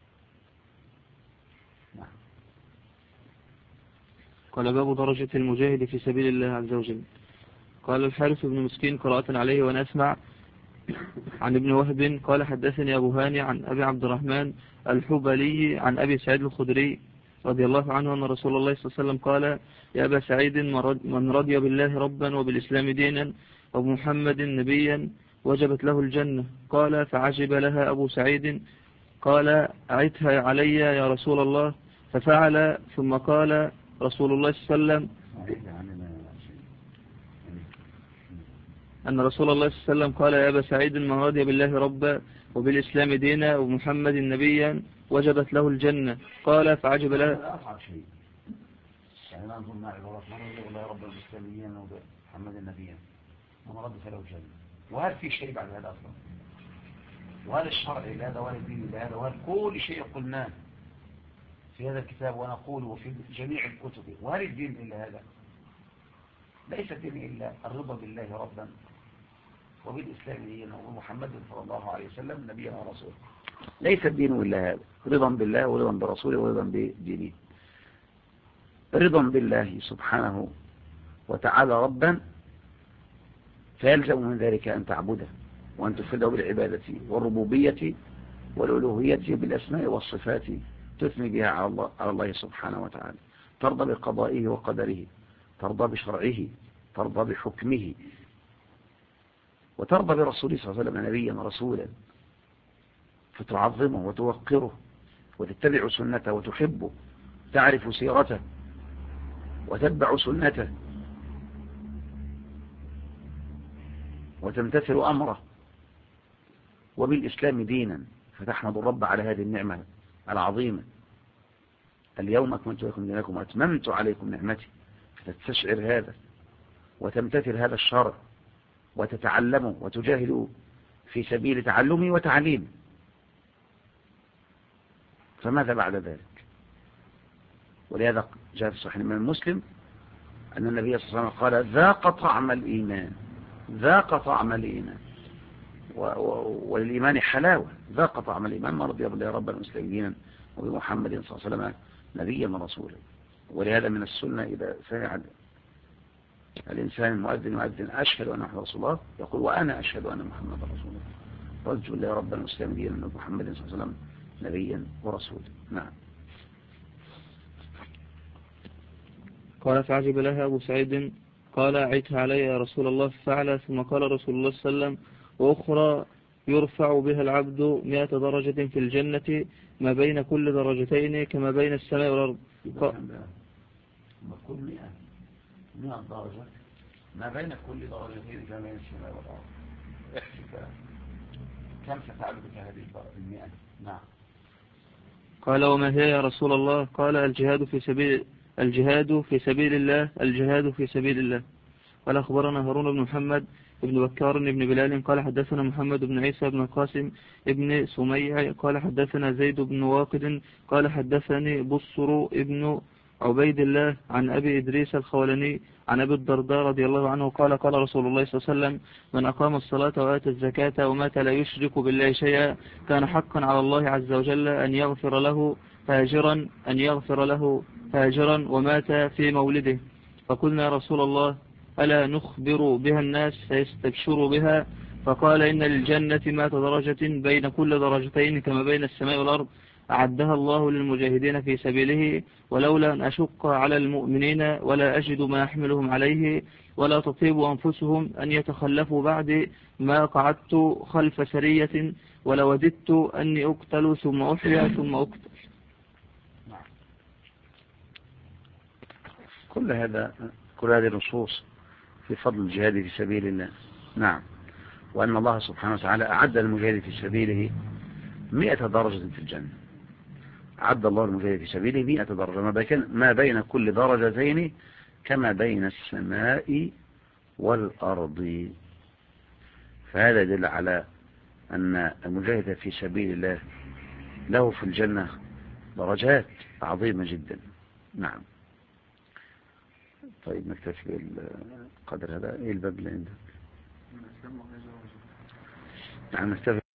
نعم. قال: باب درجة المجاهد في سبيل الله عز وجل. قال الحارث بن مسكين قراءة عليه وأنا أسمع عن ابن وهب قال: حدثني أبو هاني عن أبي عبد الرحمن الحبلي عن أبي سعيد الخدري رضي الله عنه أن رسول الله صلى الله عليه وسلم قال: يا أبا سعيد، من رضي بالله ربا وبالإسلام دينا وبمحمد نبيا وجبت له الجنة. قال: فعجب لها أبو سعيد، قال: أعدها علي يا رسول الله. ففعل، ثم قال رسول الله صلى الله عليه وسلم أن رسول الله صلى الله عليه وسلم قال: يا أبا سعيد، من رضي بالله ربا وبالإسلام دينا ومحمد نبيا وجبت له الجنة. قال: فعجب له. هذا أصعب شيء، يعني ننظر مع عبارات من رضي بالله ربا وبالإسلام دينا ومحمد نبيا ومن رضي فله الجنة. وهل في شيء بعد هذا أصلا؟ وهل الشرع إلى هذا؟ وهل الدين إلى هذا؟ وهل كل شيء قلناه في هذا الكتاب ونقوله وفي جميع الكتب؟ وهل الدين إلا هذا؟ ليس الدين إلا الرضا بالله ربا وبالإسلام دينا ومحمد صلى الله عليه وسلم نبيا ورسولا. ليس الدين إلا هذا، رضا بالله ورضا برسوله ورضا بدينه. رضا بالله سبحانه وتعالى ربا، فيلزم من ذلك أن تعبده وأن تفرده بالعبادة والربوبية والألوهية بالأسماء والصفات، تثني بها على الله سبحانه وتعالى. ترضى بقضائه وقدره، ترضى بشرعه، ترضى بحكمه، وترضى برسوله صلى الله عليه وسلم نبيا ورسولا، فتعظمه وتوقره وتتبع سنته وتحبه، تعرف سيرته وتتبع سنته وتمتثل أمره. وبالإسلام دينا، فتحمد الرب على هذه النعمة العظيمة. اليوم أكملت لكم دينكم وأتممت عليكم نعمتي، فتستشعر هذا وتمتثل هذا الشرع وتتعلمه وتجاهد في سبيل تعلمه وتعليمه. فماذا بعد ذلك؟ ولهذا جاء في صحيح الإمام مسلم أن النبي صلى الله عليه وسلم قال: ذاق طعم الإيمان، ذاق طعم الإيمان، وللإيمان حلاوة. ذاق طعم الإيمان ما رضي بالله ربا والإسلام دينا وبمحمد صلى الله عليه وسلم نبيا ورسولا. ولهذا من السنة إذا سمع الإنسان المؤذن يؤذن: أشهد أن محمد رسول الله، يقول: وأنا أشهد أن محمد رسول الله. رضي بالله ربا والإسلام دينا وبمحمد صلى الله عليه وسلم نبيا ورسولا. نعم. قال: فعجب لها أبو سعيد، قال: أعدها علي يا رسول الله. ففعل، ثم قال رسول الله صلى الله عليه وسلم: وأخرى يرفع بها العبد 100 درجة في الجنة، ما بين كل درجتين كما بين السماء والأرض. كل 100 درجة، ما بين كل درجتين كما بين السماء والأرض. احسب كم ستعبد في هذه 100؟ نعم. قال: وما هي يا رسول الله؟ قال: الجهاد في سبيل الله، الجهاد في سبيل الله. قال: أخبرنا هارون بن محمد ابن بكار بن بلال قال: حدثنا محمد بن عيسى بن القاسم ابن سميع قال: حدثنا زيد بن واقد قال: حدثني بصر ابن عبيد الله عن أبي إدريس الخولاني عن أبي الدرداء رضي الله عنه قال: قال رسول الله صلى الله عليه وسلم: من أقام الصلاة وآتى الزكاة ومات لا يشرك بالله شيئا كان حقا على الله عز وجل أن يغفر له هاجرا ومات في مولده. فقلنا: يا رسول الله، ألا نخبر بها الناس فيستبشروا بها؟ فقال: إن للجنة 100 درجة بين كل درجتين كما بين السماء والأرض، أعدها الله للمجاهدين في سبيله، ولولا أن أشق على المؤمنين ولا أجد ما أحملهم عليه ولا تطيب أنفسهم أن يتخلفوا بعد ما قعدت خلف سرية ولوددت أني أقتل ثم أحيا ثم أقتل. كل هذه النصوص في فضل الجهاد في سبيل الله. نعم. وأن الله سبحانه وتعالى أعد للمجاهد في سبيله 100 درجة في الجنة. أعد الله للمجاهد في سبيله 100 درجة، ما بين كل درجتين كما بين السماء والأرض. فهذا يدل على أن المجاهد في سبيل الله له في الجنة درجات عظيمة جدا. نعم. طيب نكتفي بالقدر هذا. ايه الباب اللي عندك؟ نعم نكتفي.